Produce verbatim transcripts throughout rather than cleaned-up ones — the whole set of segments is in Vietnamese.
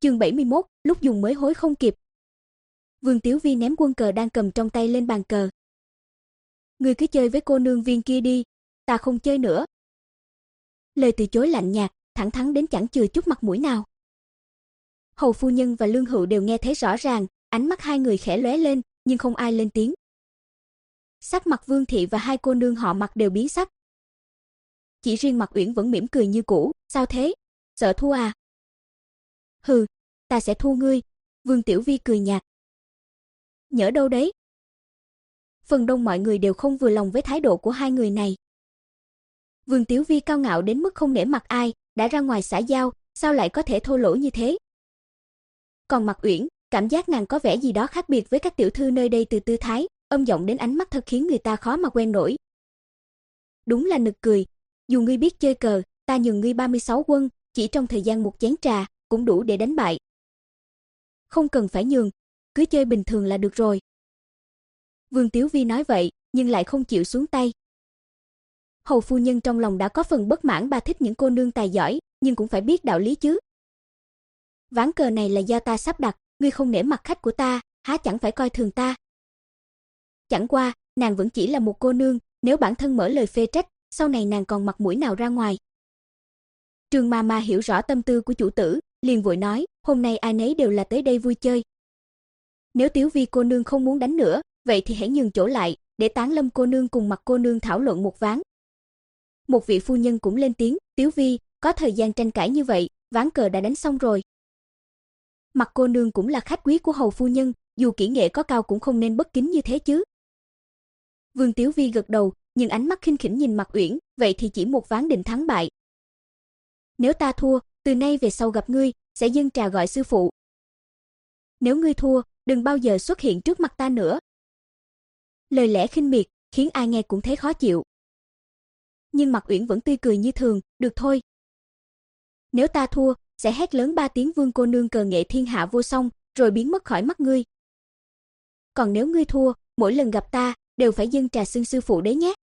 Chương bảy mươi mốt, lúc dùng mới hối không kịp. Vương Tiếu Vi ném quân cờ đang cầm trong tay lên bàn cờ. Ngươi cứ chơi với cô nương viên kia đi, ta không chơi nữa. Lời từ chối lạnh nhạt, thẳng thắn đến chẳng chừa chút mặt mũi nào. Hầu phu nhân và Lương Hựu đều nghe thấy rõ ràng, ánh mắt hai người khẽ lóe lên, nhưng không ai lên tiếng. Sắc mặt Vương thị và hai cô nương họ Mặc đều biến sắc. Chỉ riêng Mặc Uyển vẫn mỉm cười như cũ, sao thế? Sợ thua à? Hừ, ta sẽ thua ngươi. Vương Tiểu Vi cười nhạt. Nhỡ đâu đấy? Phần đông mọi người đều không vừa lòng với thái độ của hai người này. Vương Tiểu Vi cao ngạo đến mức không nể mặt ai, đã ra ngoài xã giao, sao lại có thể thô lỗ như thế? Còn Mặc Uyển, cảm giác nàng có vẻ gì đó khác biệt với các tiểu thư nơi đây, từ tư thái, âm giọng đến ánh mắt thật khiến người ta khó mà quen nổi. Đúng là nực cười, dù ngươi biết chơi cờ, ta nhường ngươi ba mươi sáu quân, chỉ trong thời gian một chén trà, cũng đủ để đánh bại. Không cần phải nhường, cứ chơi bình thường là được rồi. Vương Tiếu Vi nói vậy, nhưng lại không chịu xuống tay. Hầu phu nhân trong lòng đã có phần bất mãn, bà thích những cô nương tài giỏi, nhưng cũng phải biết đạo lý chứ. Ván cờ này là do ta sắp đặt, ngươi không nể mặt khách của ta, há chẳng phải coi thường ta. Chẳng qua, nàng vẫn chỉ là một cô nương, nếu bản thân mở lời phê trách, sau này nàng còn mặt mũi nào ra ngoài. Trương ma ma hiểu rõ tâm tư của chủ tử, liền vội nói, hôm nay ai nấy đều là tới đây vui chơi. Nếu Tiếu Vi cô nương không muốn đánh nữa, vậy thì hãy nhường chỗ lại, để Tán Lâm cô nương cùng Mặc cô nương thảo luận một ván. Một vị phu nhân cũng lên tiếng, Tiếu Vi, có thời gian tranh cãi như vậy, ván cờ đã đánh xong rồi. Mặc cô nương cũng là khách quý của hầu phu nhân, dù kỹ nghệ có cao cũng không nên bất kính như thế chứ. Vương Tiếu Vi gật đầu, nhưng ánh mắt khinh khỉnh nhìn Mặc Uyển, vậy thì chỉ một ván định thắng bại. Nếu ta thua, từ nay về sau gặp ngươi, sẽ dâng trà gọi sư phụ. Nếu ngươi thua, đừng bao giờ xuất hiện trước mặt ta nữa. Lời lẽ khinh miệt, khiến ai nghe cũng thấy khó chịu. Nhưng Mặc Uyển vẫn tươi cười như thường, được thôi. Nếu ta thua, sẽ hét lớn ba tiếng Vương cô nương cờ nghệ thiên hạ vô song, rồi biến mất khỏi mắt ngươi. Còn nếu ngươi thua, mỗi lần gặp ta, đều phải dâng trà xưng sư phụ đấy nhé.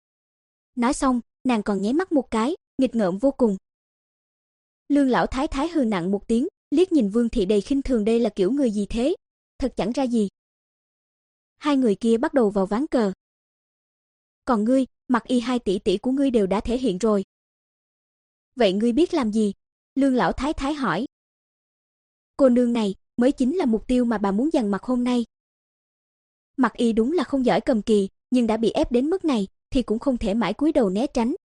Nói xong, nàng còn nháy mắt một cái, nghịch ngợm vô cùng. Lương lão thái thái hừ nặng một tiếng, liếc nhìn Vương thị đầy khinh thường, đây là kiểu người gì thế? Thật chẳng ra gì. Hai người kia bắt đầu vào ván cờ. Còn ngươi, Mặc Y hai tỷ tỷ của ngươi đều đã thể hiện rồi. Vậy ngươi biết làm gì? Lương lão thái thái hỏi. Cô nương này mới chính là mục tiêu mà bà muốn dằn mặt hôm nay. Mặc Y đúng là không giỏi cầm kỳ, nhưng đã bị ép đến mức này thì cũng không thể mãi cúi đầu né tránh.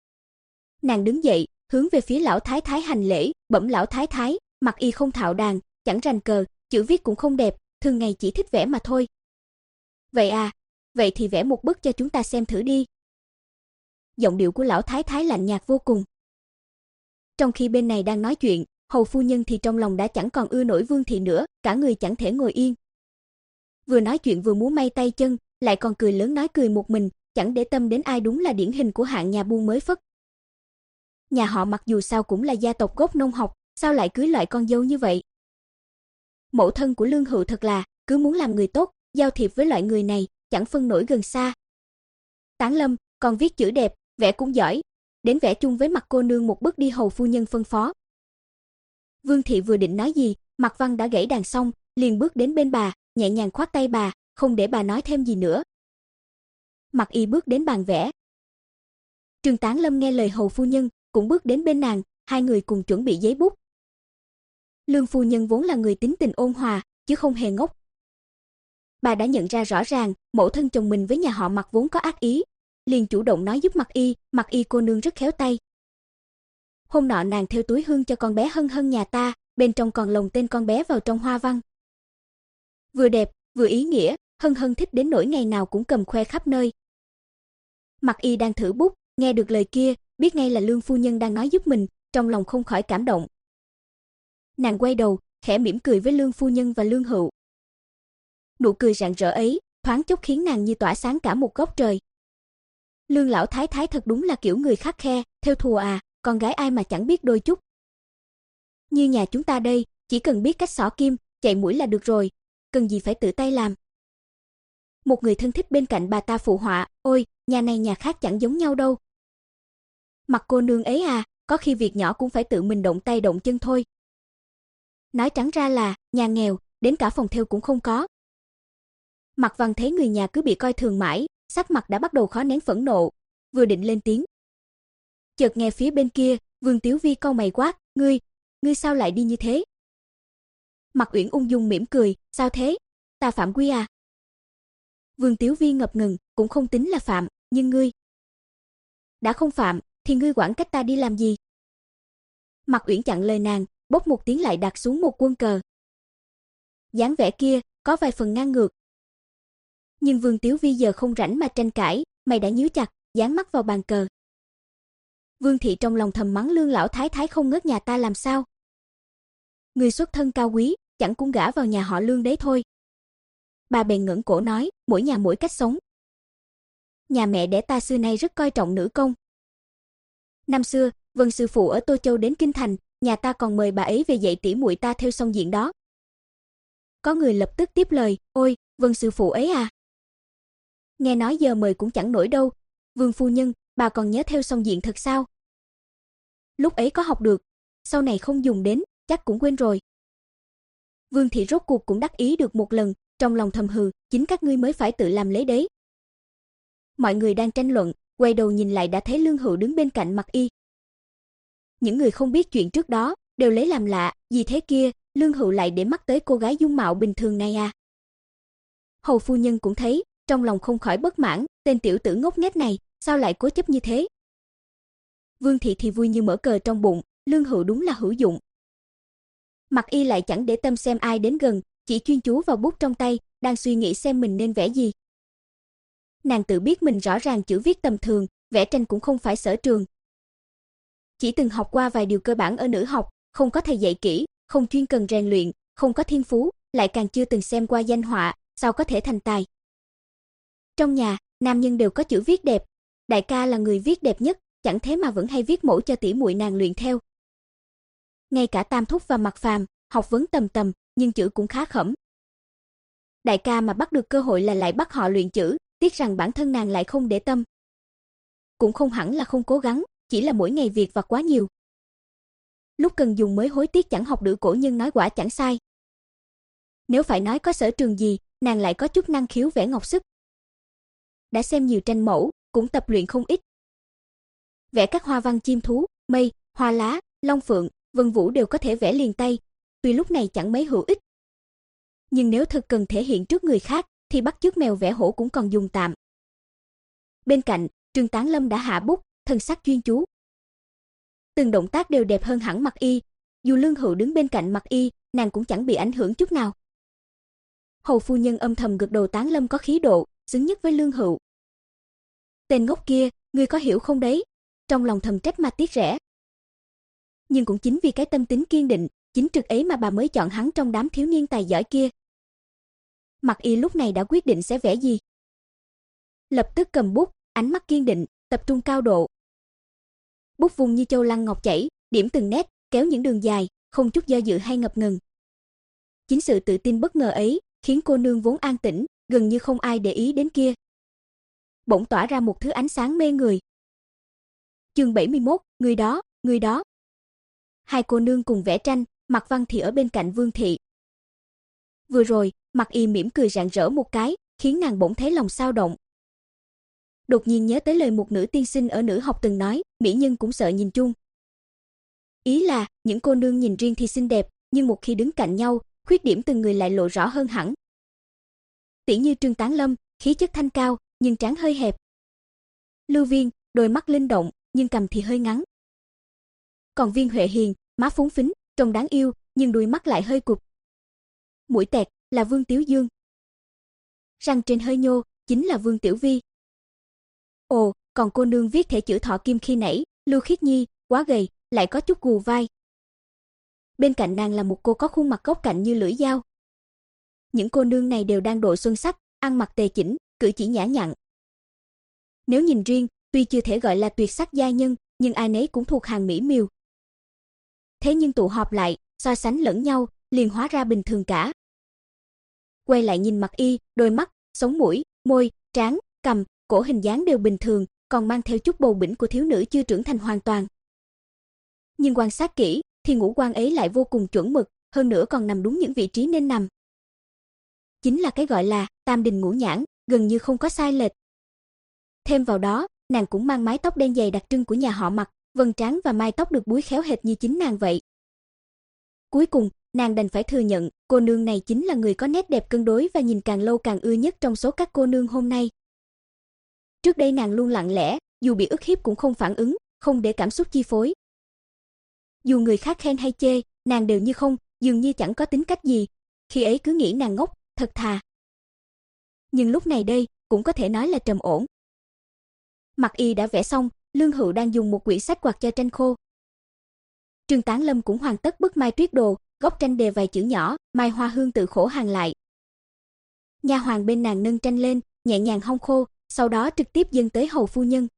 Nàng đứng dậy, hướng về phía lão thái thái hành lễ, bẩm lão thái thái, Mặc Y không thạo đàn, chẳng rành cờ, chữ viết cũng không đẹp, thường ngày chỉ thích vẽ mà thôi. Vậy à, vậy thì vẽ một bức cho chúng ta xem thử đi. Giọng điệu của lão thái thái lạnh nhạt vô cùng. Trong khi bên này đang nói chuyện, hầu phu nhân thì trong lòng đã chẳng còn ưa nổi Vương thị nữa, cả người chẳng thể ngồi yên. Vừa nói chuyện vừa múa may tay chân, lại còn cười lớn nói cười một mình, chẳng để tâm đến ai, đúng là điển hình của hạng nhà buôn mới phất. Nhà họ Mặc dù sao cũng là gia tộc gốc nông học, sao lại cưới loại con dâu như vậy? Mẫu thân của Lương Hựu thật là, cứ muốn làm người tốt, giao thiệp với loại người này, chẳng phân nổi gần xa. Tán Lâm, còn viết chữ đẹp, vẽ cũng giỏi, đến vẽ chung với Mặc cô nương một bức đi, hầu phu nhân phân phó. Vương thị vừa định nói gì, Mặc Văn đã gảy đàn xong, liền bước đến bên bà, nhẹ nhàng khoát tay bà, không để bà nói thêm gì nữa. Mặc Y bước đến bàn vẽ. Trương Tán Lâm nghe lời hầu phu nhân, cũng bước đến bên nàng, hai người cùng chuẩn bị giấy bút. Lương phu nhân vốn là người tính tình ôn hòa, chứ không hề ngốc. Bà đã nhận ra rõ ràng, mẫu thân chồng mình với nhà họ Mặc vốn có ác ý, liền chủ động nói giúp Mặc Y, Mặc Y cô nương rất khéo tay. Hôm nọ nàng thêu túi hương cho con bé Hân Hân nhà ta, bên trong còn lồng tên con bé vào trong hoa văn. Vừa đẹp, vừa ý nghĩa, Hân Hân thích đến nỗi ngày nào cũng cầm khoe khắp nơi. Mặc Y đang thử bút, nghe được lời kia, biết ngay là Lương phu nhân đang nói giúp mình, trong lòng không khỏi cảm động. Nàng quay đầu, khẽ mỉm cười với Lương phu nhân và Lương Hựu. Nụ cười rạng rỡ ấy, thoáng chốc khiến nàng như tỏa sáng cả một góc trời. Lương lão thái thái thật đúng là kiểu người khắt khe, theo thùa à, con gái ai mà chẳng biết đôi chút. Như nhà chúng ta đây, chỉ cần biết cách xỏ kim, chạy mũi là được rồi, cần gì phải tự tay làm. Một người thân thích bên cạnh bà ta phụ họa, ôi, nhà này nhà khác chẳng giống nhau đâu. Mặc cô nương ấy à, có khi việc nhỏ cũng phải tự mình động tay động chân thôi. Nói trắng ra là nhà nghèo, đến cả phòng thêu cũng không có. Mạc Văn thấy người nhà cứ bị coi thường mãi, sắc mặt đã bắt đầu khó nén phẫn nộ, vừa định lên tiếng. Chợt nghe phía bên kia, Vương Tiếu Vi cau mày quát, "Ngươi, ngươi sao lại đi như thế?" Mạc Uyển ung dung mỉm cười, "Sao thế? Ta phạm quy à?" Vương Tiếu Vi ngập ngừng, "Cũng không tính là phạm, nhưng ngươi đã không phạm, thì ngươi quản cách ta đi làm gì?" Mạc Uyển chặn lời nàng, bốc một tiếng lại đặt xuống một quân cờ. Dáng vẻ kia có vài phần ngang ngược. Nhưng Vương Tiếu Vi giờ không rảnh mà tranh cãi, mày đã nhíu chặt, dán mắt vào bàn cờ. Vương thị trong lòng thầm mắng Lương lão thái thái không ngớt nhà ta làm sao? Người xuất thân cao quý, chẳng cũng gả vào nhà họ Lương đấy thôi. Bà bèn ngẩng cổ nói, mỗi nhà mỗi cách sống. Nhà mẹ đẻ ta xưa nay rất coi trọng nữ công. Năm xưa, Vân sư phụ ở Tô Châu đến kinh thành, nhà ta còn mời bà ấy về dạy tỉ muội ta theo song diện đó. Có người lập tức tiếp lời, ôi, Vân sư phụ ấy à? Nghe nói giờ mời cũng chẳng nổi đâu. Vương phu nhân, bà còn nhớ theo song diện thật sao? Lúc ấy có học được, sau này không dùng đến, chắc cũng quên rồi. Vương thị rốt cuộc cũng đắc ý được một lần, trong lòng thầm hừ, chính các ngươi mới phải tự làm lấy đấy. Mọi người đang tranh luận, quay đầu nhìn lại đã thấy Lương Hữu đứng bên cạnh Mặc Y. Những người không biết chuyện trước đó đều lấy làm lạ, gì thế kia, Lương Hữu lại để mắt tới cô gái dung mạo bình thường này à? Hầu phu nhân cũng thấy, trong lòng không khỏi bất mãn, tên tiểu tử ngốc nghếch này, sao lại cố chấp như thế? Vương thị thì vui như mở cờ trong bụng, Lương Hữu đúng là hữu dụng. Mặc Y lại chẳng để tâm xem ai đến gần, chỉ chuyên chú vào bút trong tay, đang suy nghĩ xem mình nên vẽ gì. Nàng tự biết mình rõ ràng chữ viết tầm thường, vẽ tranh cũng không phải sở trường. Chỉ từng học qua vài điều cơ bản ở nữ học, không có thầy dạy kỹ, không chuyên cần rèn luyện, không có thiên phú, lại càng chưa từng xem qua danh họa, sao có thể thành tài. Trong nhà, nam nhân đều có chữ viết đẹp, đại ca là người viết đẹp nhất, chẳng thế mà vẫn hay viết mẫu cho tỉ muội nàng luyện theo. Ngay cả Tam thúc và Mạc Phàm, học vấn tầm tầm, nhưng chữ cũng khá khẩm. Đại ca mà bắt được cơ hội là lại bắt họ luyện chữ, tiếc rằng bản thân nàng lại không để tâm. Cũng không hẳn là không cố gắng, chỉ là mỗi ngày việc vặt quá nhiều. Lúc cần dùng mới hối tiếc chẳng học được, cổ nhân nói quả chẳng sai. Nếu phải nói có sở trường gì, nàng lại có chút năng khiếu vẽ ngọc sức. Đã xem nhiều tranh mẫu, cũng tập luyện không ít. Vẽ các hoa văn chim thú, mây, hoa lá, long phượng, vân vũ đều có thể vẽ liền tay, tuy lúc này chẳng mấy hữu ích. Nhưng nếu thực cần thể hiện trước người khác, thì bắt chước mèo vẽ hổ cũng còn dùng tạm. Bên cạnh, Trương Tán Lâm đã hạ bút, thần sắc chuyên chú. Từng động tác đều đẹp hơn hẳn Mặc Y, dù Lương Hữu đứng bên cạnh Mặc Y, nàng cũng chẳng bị ảnh hưởng chút nào. Hầu phu nhân âm thầm gật đầu, Tán Lâm có khí độ, xứng nhất với Lương Hữu. Tên ngốc kia, ngươi có hiểu không đấy? Trong lòng thầm trách mà tiếc rẻ. Nhưng cũng chính vì cái tâm tính kiên định, chính trực ấy mà bà mới chọn hắn trong đám thiếu niên tài giỏi kia. Mặc Y lúc này đã quyết định sẽ vẽ gì. Lập tức cầm bút, ánh mắt kiên định, tập trung cao độ. Bút vùng như châu lăng ngọc chảy, điểm từng nét, kéo những đường dài, không chút do dự hay ngập ngừng. Chính sự tự tin bất ngờ ấy, khiến cô nương vốn an tĩnh, gần như không ai để ý đến kia, bỗng tỏa ra một thứ ánh sáng mê người. Chương bảy mươi mốt, người đó, người đó. Hai cô nương cùng vẽ tranh, Mạc Văn thì ở bên cạnh Vương thị. Vừa rồi, Mặc Y mỉm cười rạng rỡ một cái, khiến nàng bỗng thấy lòng xao động. Đột nhiên nhớ tới lời một nữ tiên sinh ở nữ học từng nói, mỹ nhân cũng sợ nhìn chung. Ý là, những cô nương nhìn riêng thì xinh đẹp, nhưng một khi đứng cạnh nhau, khuyết điểm từng người lại lộ rõ hơn hẳn. Tỉ như Trương Tán Lâm, khí chất thanh cao, nhưng trán hơi hẹp. Lưu Viên, đôi mắt linh động, nhưng cằm thì hơi ngắn. Còn Viên Huệ Hiền, má phúng phính, trông đáng yêu, nhưng đuôi mắt lại hơi cụp. Mũi tẹt là Vương Tiếu Dương. Răng trên hơi nhô, chính là Vương Tiểu Vi. Ồ, còn cô nương viết thể chữ thọ kim khi nãy, Lưu Khiết Nhi, quá gầy, lại có chút gù vai. Bên cạnh nàng là một cô có khuôn mặt góc cạnh như lưỡi dao. Những cô nương này đều đang độ xuân sắc, ăn mặc tề chỉnh, cử chỉ nhã nhặn. Nếu nhìn riêng, tuy chưa thể gọi là tuyệt sắc giai nhân, nhưng ai nấy cũng thuộc hàng mỹ miều. Thế nhưng tụ họp lại, so sánh lẫn nhau, liền hóa ra bình thường cả. Quay lại nhìn Mặc Y, đôi mắt, sống mũi, môi, trán, cằm, cổ hình dáng đều bình thường, còn mang theo chút bầu bĩnh của thiếu nữ chưa trưởng thành hoàn toàn. Nhưng quan sát kỹ, thì ngũ quan ấy lại vô cùng chuẩn mực, hơn nữa còn nằm đúng những vị trí nên nằm. Chính là cái gọi là tam đình ngũ nhãn, gần như không có sai lệch. Thêm vào đó, nàng cũng mang mái tóc đen dày đặc trưng của nhà họ Mạc, vân trán và mái tóc được búi khéo hệt như chính nàng vậy. Cuối cùng, nàng đành phải thừa nhận, cô nương này chính là người có nét đẹp cân đối và nhìn càng lâu càng ưa nhất trong số các cô nương hôm nay. Trước đây nàng luôn lặng lẽ, dù bị ức hiếp cũng không phản ứng, không để cảm xúc chi phối. Dù người khác khen hay chê, nàng đều như không, dường như chẳng có tính cách gì, khi ấy cứ nghĩ nàng ngốc, thật thà. Nhưng lúc này đây, cũng có thể nói là trầm ổn. Mặc y đã vẽ xong, Lương Hữu đang dùng một quyển sách quạt cho tranh khô. Trương Tán Lâm cũng hoàn tất bức Mai Tuyết Đồ, góc tranh đề vài chữ nhỏ, Mai Hoa Hương tự khổ hàng lại. Nha hoàn bên nàng nâng tranh lên, nhẹ nhàng hong khô, sau đó trực tiếp dâng tới hầu phu nhân.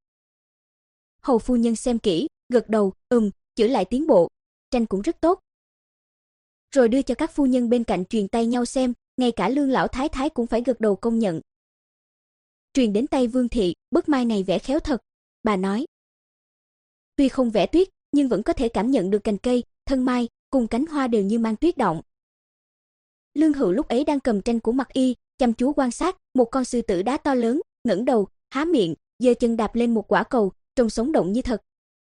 Hầu phu nhân xem kỹ, gật đầu, ừm, chữa lại tiến bộ, tranh cũng rất tốt. Rồi đưa cho các phu nhân bên cạnh truyền tay nhau xem, ngay cả Lương lão thái thái cũng phải gật đầu công nhận. Truyền đến tay Vương thị, bức mai này vẽ khéo thật, bà nói. Tuy không vẽ tuyết, nhưng vẫn có thể cảm nhận được cành cây, thân mai cùng cánh hoa đều như mang tuyết động. Lương Hữu lúc ấy đang cầm tranh của Mặc Y, chăm chú quan sát, một con sư tử đá to lớn, ngẩng đầu, há miệng, giơ chân đạp lên một quả cầu, trông sống động như thật.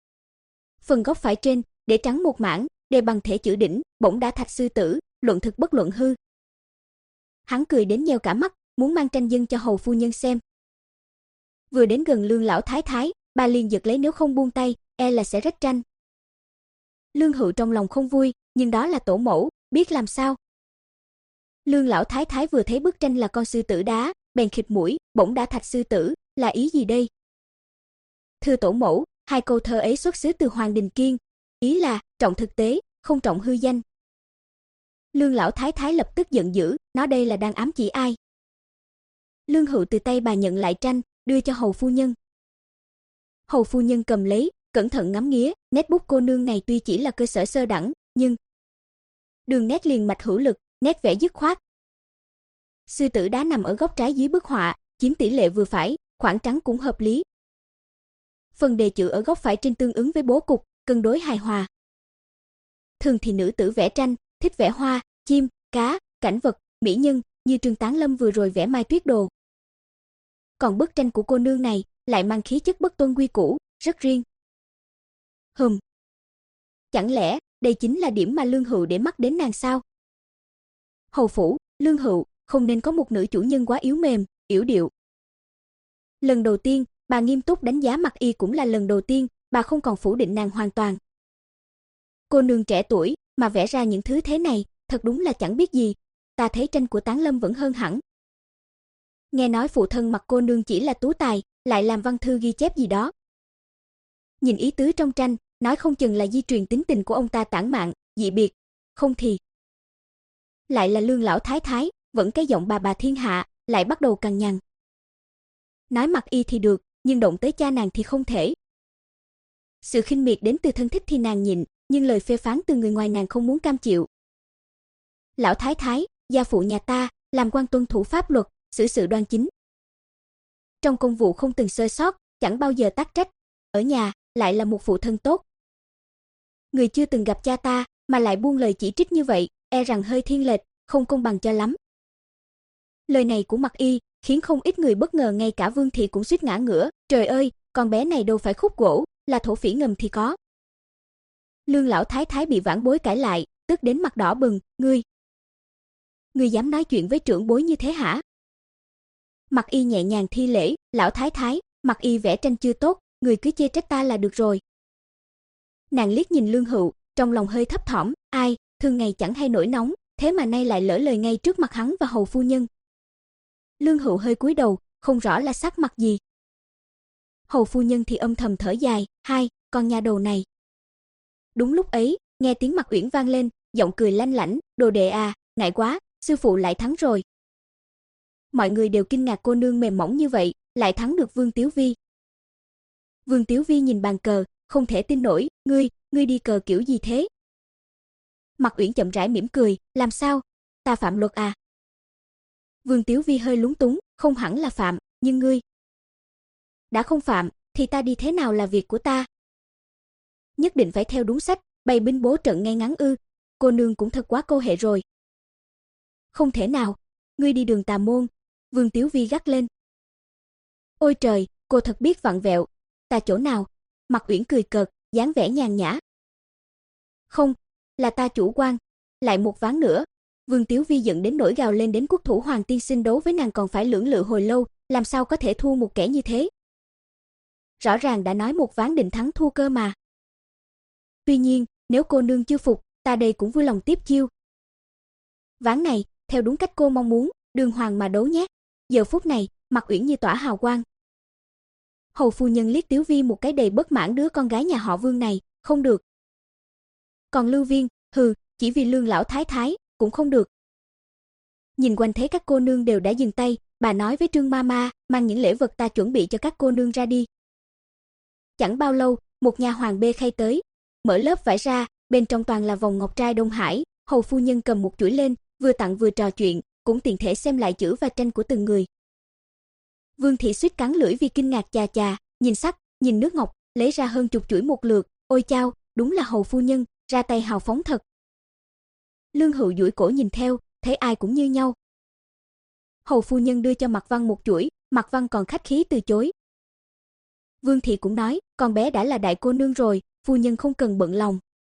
Phần góc phải trên, để trắng một mảng, đề bằng thể chữ đỉnh, bỗng đã thạch sư tử, luận thực bất luận hư. Hắn cười đến nheo cả mắt, muốn mang tranh dâng cho hầu phu nhân xem. Vừa đến gần Lương lão thái thái, bà liền giật lấy, nếu không buông tay, e là sẽ rách tranh. Lương Hữu trong lòng không vui, nhưng đó là tổ mẫu, biết làm sao. Lương lão thái thái vừa thấy bức tranh là con sư tử đá, bèn khịt mũi, bỗng đã thạch sư tử, là ý gì đây? Thưa tổ mẫu, hai câu thơ ấy xuất xứ từ Hoàng Đình Kiên, ý là trọng thực tế, không trọng hư danh. Lương lão thái thái lập tức giận dữ, nó đây là đang ám chỉ ai? Lương Hữu từ tay bà nhận lại tranh, đưa cho hầu phu nhân. Hầu phu nhân cầm lấy, cẩn thận ngắm nghía, nét bút cô nương này tuy chỉ là cơ sở sơ đẳng, nhưng đường nét liền mạch hữu lực, nét vẽ dứt khoát. Sư tử đá nằm ở góc trái dưới bức họa, chiếm tỷ lệ vừa phải, khoảng trắng cũng hợp lý. Phần đề chữ ở góc phải trên tương ứng với bố cục, cân đối hài hòa. Thường thì nữ tử vẽ tranh, thích vẽ hoa, chim, cá, cảnh vật, mỹ nhân, như Trương Tán Lâm vừa rồi vẽ Mai Tuyết Đồ. Còn bức tranh của cô nương này lại mang khí chất bất tuân quy củ, rất riêng. Hừm. Chẳng lẽ đây chính là điểm mà Lương Hữu để mắt đến nàng sao? Hầu phủ, Lương Hữu không nên có một nữ chủ nhân quá yếu mềm, yểu điệu. Lần đầu tiên, bà nghiêm túc đánh giá Mặc Y, cũng là lần đầu tiên bà không còn phủ định nàng hoàn toàn. Cô nương trẻ tuổi mà vẽ ra những thứ thế này, thật đúng là chẳng biết gì. Ta thấy tranh của Tán Lâm vẫn hơn hẳn. Nghe nói phụ thân Mặc cô nương chỉ là tú tài, lại làm văn thư ghi chép gì đó. Nhìn ý tứ trong tranh, nói không chừng là di truyền tính tình của ông ta tản mạn, dị biệt, không thì lại là Lương lão thái thái, vẫn cái giọng bà bà thiên hạ, lại bắt đầu cằn nhằn. Nói Mặc Y thì được, nhưng động tới cha nàng thì không thể. Sự khinh miệt đến từ thân thích thì nàng nhịn, nhưng lời phê phán từ người ngoài nàng không muốn cam chịu. Lão thái thái, gia phụ nhà ta, làm quan tuân thủ pháp luật, xử sự đoan chính. Trong công vụ không từng sơ sót, chẳng bao giờ tắc trách, ở nhà lại là một phụ thân tốt. Người chưa từng gặp cha ta mà lại buông lời chỉ trích như vậy, e rằng hơi thiên lệch, không công bằng cho lắm. Lời này của Mặc Y khiến không ít người bất ngờ, ngay cả Vương thị cũng suýt ngã ngửa, trời ơi, con bé này đâu phải khúc gỗ, là thổ phỉ ngầm thì có. Lương lão thái thái bị vãn bối cãi lại, tức đến mặt đỏ bừng, ngươi, ngươi dám nói chuyện với trưởng bối như thế hả? Mặc Y nhẹ nhàng thi lễ, lão thái thái, Mặc Y vẽ tranh chưa tốt, người cứ chê trách ta là được rồi. Nàng liếc nhìn Lương Hữu, trong lòng hơi thấp thỏm, ai, thường ngày chẳng hay nổi nóng, thế mà nay lại lỡ lời ngay trước mặt hắn và hầu phu nhân. Lương Hữu hơi cúi đầu, không rõ là sắc mặt gì. Hầu phu nhân thì âm thầm thở dài, hai, con nhà đầu này. Đúng lúc ấy, nghe tiếng Mặc Uyển vang lên, giọng cười lanh lảnh, đồ đệ à, ngại quá, sư phụ lại thắng rồi. Mọi người đều kinh ngạc cô nương mềm mỏng như vậy, lại thắng được Vương Tiếu Vi. Vương Tiếu Vi nhìn bàn cờ, không thể tin nổi, ngươi, ngươi đi cờ kiểu gì thế? Mặc Uyển chậm rãi mỉm cười, làm sao? Ta phạm luật à? Vương Tiếu Vi hơi lúng túng, không hẳn là phạm, nhưng ngươi đã không phạm, thì ta đi thế nào là việc của ta. Nhất định phải theo đúng sách, bày binh bố trận ngay ngắn ư? cô nương cũng thật quá câu hệ rồi. Không thể nào, ngươi đi đường tà môn, Vương Tiếu Vi gắt lên. Ôi trời, cô thật biết vặn vẹo, ta chỗ nào? Mạc Uyển cười cợt, dáng vẻ nhàn nhã. Không, là ta chủ quan, lại một ván nữa. Vương Tiếu Vi giận đến nỗi gào lên đến quốc thủ Hoàng tiên sinh đấu với nàng còn phải lưỡng lự hồi lâu, làm sao có thể thua một kẻ như thế? Rõ ràng đã nói một ván định thắng thua cơ mà. Tuy nhiên, nếu cô nương chưa phục, ta đây cũng vui lòng tiếp chiêu. Ván này, theo đúng cách cô mong muốn, đường hoàng mà đấu nhé. Giờ phút này, Mạc Uyển như tỏa hào quang. Hầu phu nhân liếc Tiếu Vi một cái đầy bất mãn, đứa con gái nhà họ Vương này, không được. Còn Lưu Viên, hừ, chỉ vì Lương lão thái thái, cũng không được. Nhìn quanh thấy các cô nương đều đã dừng tay, bà nói với Trương Mama, mang những lễ vật ta chuẩn bị cho các cô nương ra đi. Chẳng bao lâu, một nha hoàng bê khay tới, mở lớp vải ra, bên trong toàn là vòng ngọc trai Đông Hải. Hầu phu nhân cầm một chuỗi lên, vừa tặng vừa trò chuyện, cũng tiện thể xem lại chữ và tranh của từng người. Vương thị suýt cắn lưỡi vì kinh ngạc, chà chà, nhìn sắc, nhìn nước ngọc, lấy ra hơn chục chuỗi một lượt. Ôi chao, đúng là hầu phu nhân, ra tay hào phóng thật. Lương Hữu duỗi cổ nhìn theo, thấy ai cũng như nhau. Hầu phu nhân đưa cho Mạc Văn một chuỗi, Mạc Văn còn khách khí từ chối. Vương thị cũng nói, con bé đã là đại cô nương rồi, phu nhân không cần bận lòng.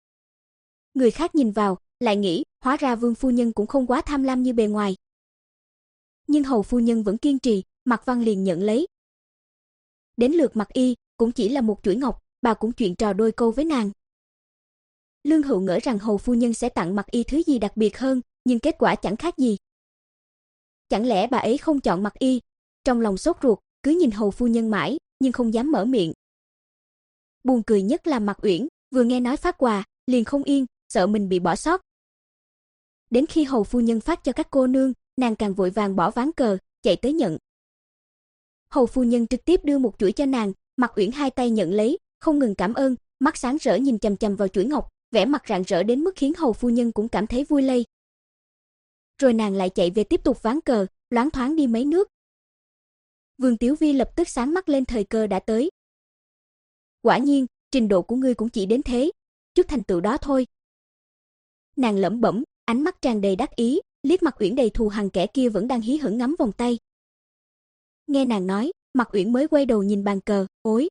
Người khác nhìn vào, lại nghĩ, hóa ra Vương phu nhân cũng không quá tham lam như bề ngoài. Nhưng hầu phu nhân vẫn kiên trì, Mạc Văn liền nhận lấy. Đến lượt Mạc Y, cũng chỉ là một chuỗi ngọc, bà cũng chuyện trò đôi câu với nàng. Lương Hữu ngỡ rằng hầu phu nhân sẽ tặng Mạc Y thứ gì đặc biệt hơn, nhưng kết quả chẳng khác gì. Chẳng lẽ bà ấy không chọn Mạc Y? Trong lòng sốt ruột, cứ nhìn hầu phu nhân mãi, nhưng không dám mở miệng. Buồn cười nhất là Mạc Uyển, vừa nghe nói phát quà, liền không yên, sợ mình bị bỏ sót. Đến khi hầu phu nhân phát cho các cô nương, nàng càng vội vàng bỏ ván cờ, chạy tới nhận. Hầu phu nhân trực tiếp đưa một chuỗi cho nàng, Mạc Uyển hai tay nhận lấy, không ngừng cảm ơn, mắt sáng rỡ nhìn chằm chằm vào chuỗi ngọc, vẻ mặt rạng rỡ đến mức khiến hầu phu nhân cũng cảm thấy vui lây. Rồi nàng lại chạy về tiếp tục ván cờ, loáng thoáng đi mấy nước. Vương Tiếu Vi lập tức sáng mắt lên, thời cơ đã tới. Quả nhiên, trình độ của ngươi cũng chỉ đến thế, chút thành tựu đó thôi. Nàng lẩm bẩm, ánh mắt tràn đầy đắc ý, liếc Mạc Uyển đầy thù hằn, kẻ kia vẫn đang hí hửng ngắm vòng tay. Nghe nàng nói, Mạc Uyển mới quay đầu nhìn bàn cờ, ối.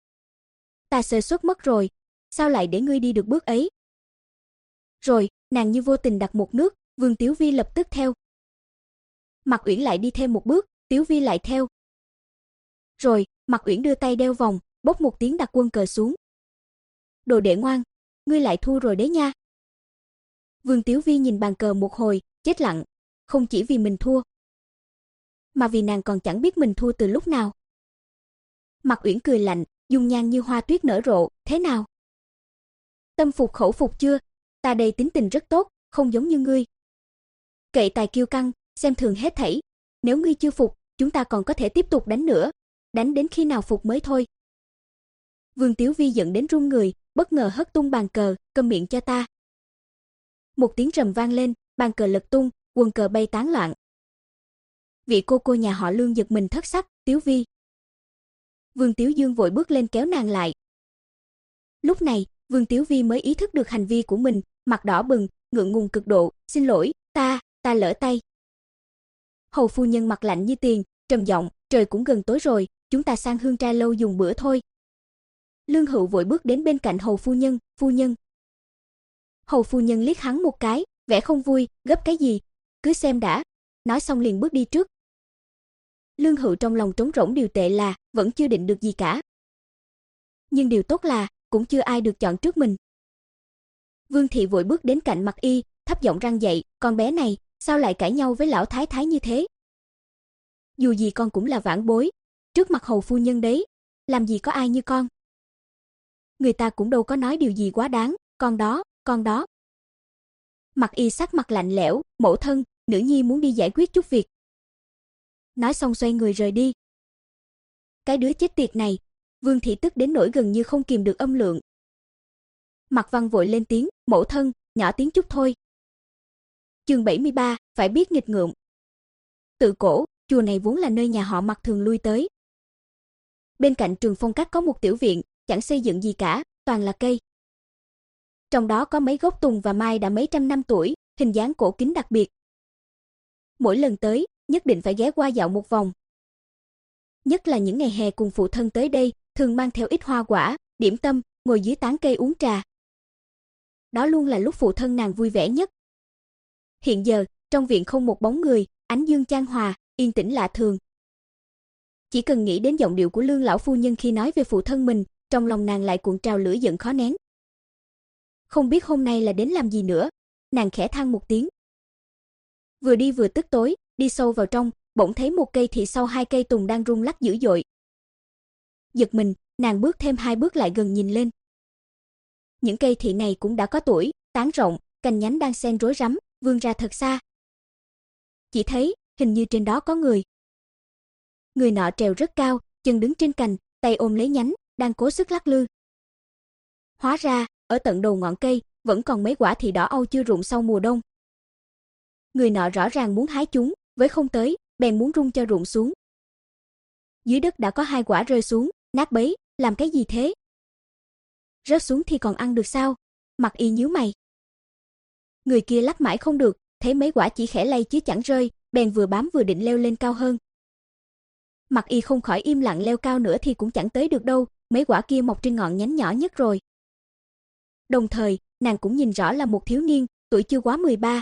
Ta sơ suất mất rồi, sao lại để ngươi đi được bước ấy? Rồi, nàng như vô tình đặt một nước, Vương Tiếu Vi lập tức theo. Mạc Uyển lại đi thêm một bước, Tiếu Vi lại theo. Rồi, Mạc Uyển đưa tay đeo vòng, bốc một tiếng đặt quân cờ xuống. Đồ đệ ngoan, ngươi lại thua rồi đấy nha. Vương Tiếu Vi nhìn bàn cờ một hồi, chết lặng, không chỉ vì mình thua, mà vì nàng còn chẳng biết mình thua từ lúc nào. Mạc Uyển cười lạnh, dung nhan như hoa tuyết nở rộ, thế nào? Tâm phục khẩu phục chưa? Ta đây tính tình rất tốt, không giống như ngươi. Kệ tài kiêu căng, xem thường hết thảy. Nếu ngươi chưa phục, chúng ta còn có thể tiếp tục đánh nữa, đánh đến khi nào phục mới thôi. Vương Tiếu Vi giận đến run người, bất ngờ hất tung bàn cờ, câm miệng cho ta. Một tiếng rầm vang lên, bàn cờ lật tung, quân cờ bay tán loạn. Vị cô cô nhà họ Lương giật mình thất sắc, Tiếu Vi. Vương Tiếu Dương vội bước lên kéo nàng lại. Lúc này, Vương Tiếu Vi mới ý thức được hành vi của mình, mặt đỏ bừng, ngượng ngùng cực độ, xin lỗi, ta, ta lỡ tay. Hầu phu nhân mặt lạnh như tiền, trầm giọng, trời cũng gần tối rồi, chúng ta sang Hương Trai lâu dùng bữa thôi. Lương Hữu vội bước đến bên cạnh hầu phu nhân, phu nhân. Hầu phu nhân liếc hắn một cái, vẻ không vui, gấp cái gì, cứ xem đã, nói xong liền bước đi trước. Lương Hữu trong lòng trống rỗng, điều tệ là vẫn chưa định được gì cả. Nhưng điều tốt là cũng chưa ai được chọn trước mình. Vương thị vội bước đến cạnh Mạc Y, thấp giọng răn dậy, con bé này, sao lại cãi nhau với lão thái thái như thế? Dù gì con cũng là vãn bối, trước mặt hầu phu nhân đấy, làm gì có ai như con. Người ta cũng đâu có nói điều gì quá đáng, con đó, con đó. Mạc Y sắc mặt lạnh lẽo, mẫu thân, nữ nhi muốn đi giải quyết chút việc. Nói xong xoay người rời đi. Cái đứa chết tiệt này, Vương thị tức đến nỗi gần như không kìm được âm lượng. Mạc Văn vội lên tiếng, mẫu thân, nhỏ tiếng chút thôi. Chương bảy mươi ba, phải biết nghịch ngợm. Tự cổ, chùa này vốn là nơi nhà họ Mạc thường lui tới. Bên cạnh Trường Phong Các có một tiểu viện, chẳng xây dựng gì cả, toàn là cây. trong đó có mấy gốc tùng và mai đã mấy trăm năm tuổi, hình dáng cổ kính đặc biệt. Mỗi lần tới, nhất định phải ghé qua dạo một vòng. Nhất là những ngày hè cùng phụ thân tới đây, thường mang theo ít hoa quả, điểm tâm, ngồi dưới tán cây uống trà. Đó luôn là lúc phụ thân nàng vui vẻ nhất. Hiện giờ, trong viện không một bóng người, ánh dương chan hòa, yên tĩnh lạ thường. Chỉ cần nghĩ đến giọng điệu của Lương lão phu nhân khi nói về phụ thân mình, trong lòng nàng lại cuộn trào lửa giận khó nén. Không biết hôm nay là đến làm gì nữa, nàng khẽ than một tiếng. Vừa đi vừa tức tối, đi sâu vào trong, bỗng thấy một cây thị sau hai cây tùng đang rung lắc dữ dội. Giật mình, nàng bước thêm hai bước lại gần nhìn lên. Những cây thị này cũng đã có tuổi, tán rộng, cành nhánh đang xen rối rắm, vươn ra thật xa. Chỉ thấy, hình như trên đó có người. Người nọ trèo rất cao, chân đứng trên cành, tay ôm lấy nhánh, đang cố sức lắc lư. Hóa ra, ở tận đầu ngọn cây, vẫn còn mấy quả thị đỏ âu chưa rụng sau mùa đông. Người nọ rõ ràng muốn hái chúng, với không tới, bèn muốn rung cho rụng xuống. Dưới đất đã có hai quả rơi xuống, nát bấy, làm cái gì thế? Rớt xuống thì còn ăn được sao? Mặc Y nhíu mày. Người kia lắc mãi không được, thấy mấy quả chỉ khẽ lay chứ chẳng rơi, bèn vừa bám vừa định leo lên cao hơn. Mặc Y không khỏi im lặng, leo cao nữa thì cũng chẳng tới được đâu, mấy quả kia mọc trên ngọn nhánh nhỏ nhất rồi. Đồng thời, nàng cũng nhìn rõ là một thiếu niên, tuổi chưa quá mười ba.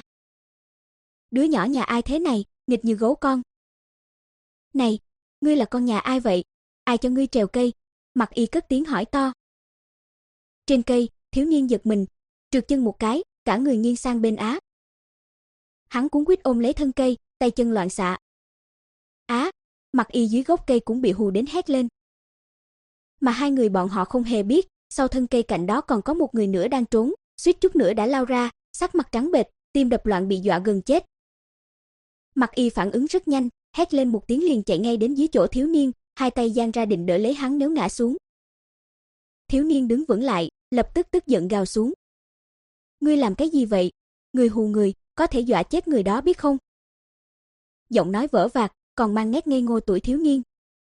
Đứa nhỏ nhà ai thế này, nghịch như gấu con. Này, ngươi là con nhà ai vậy? Ai cho ngươi trèo cây? Mặc Y cất tiếng hỏi to. Trên cây, thiếu niên giật mình, trượt chân một cái, cả người nghiêng sang bên á. Hắn cuống quýt ôm lấy thân cây, tay chân loạn xạ. Á, Mặc Y dưới gốc cây cũng bị hù đến hét lên. Mà hai người bọn họ không hề biết, sau thân cây cạnh đó còn có một người nữa đang trốn, suýt chút nữa đã lao ra, sắc mặt trắng bệch, tim đập loạn bị dọa gần chết. Mặc Y phản ứng rất nhanh, hét lên một tiếng liền chạy ngay đến dưới chỗ thiếu niên, hai tay dang ra định đỡ lấy hắn nếu ngã xuống. Thiếu niên đứng vững lại, lập tức tức giận gào xuống. Ngươi làm cái gì vậy? Người hù người, có thể dọa chết người đó biết không? Giọng nói vỡ vạc, còn mang nét ngây ngô tuổi thiếu niên.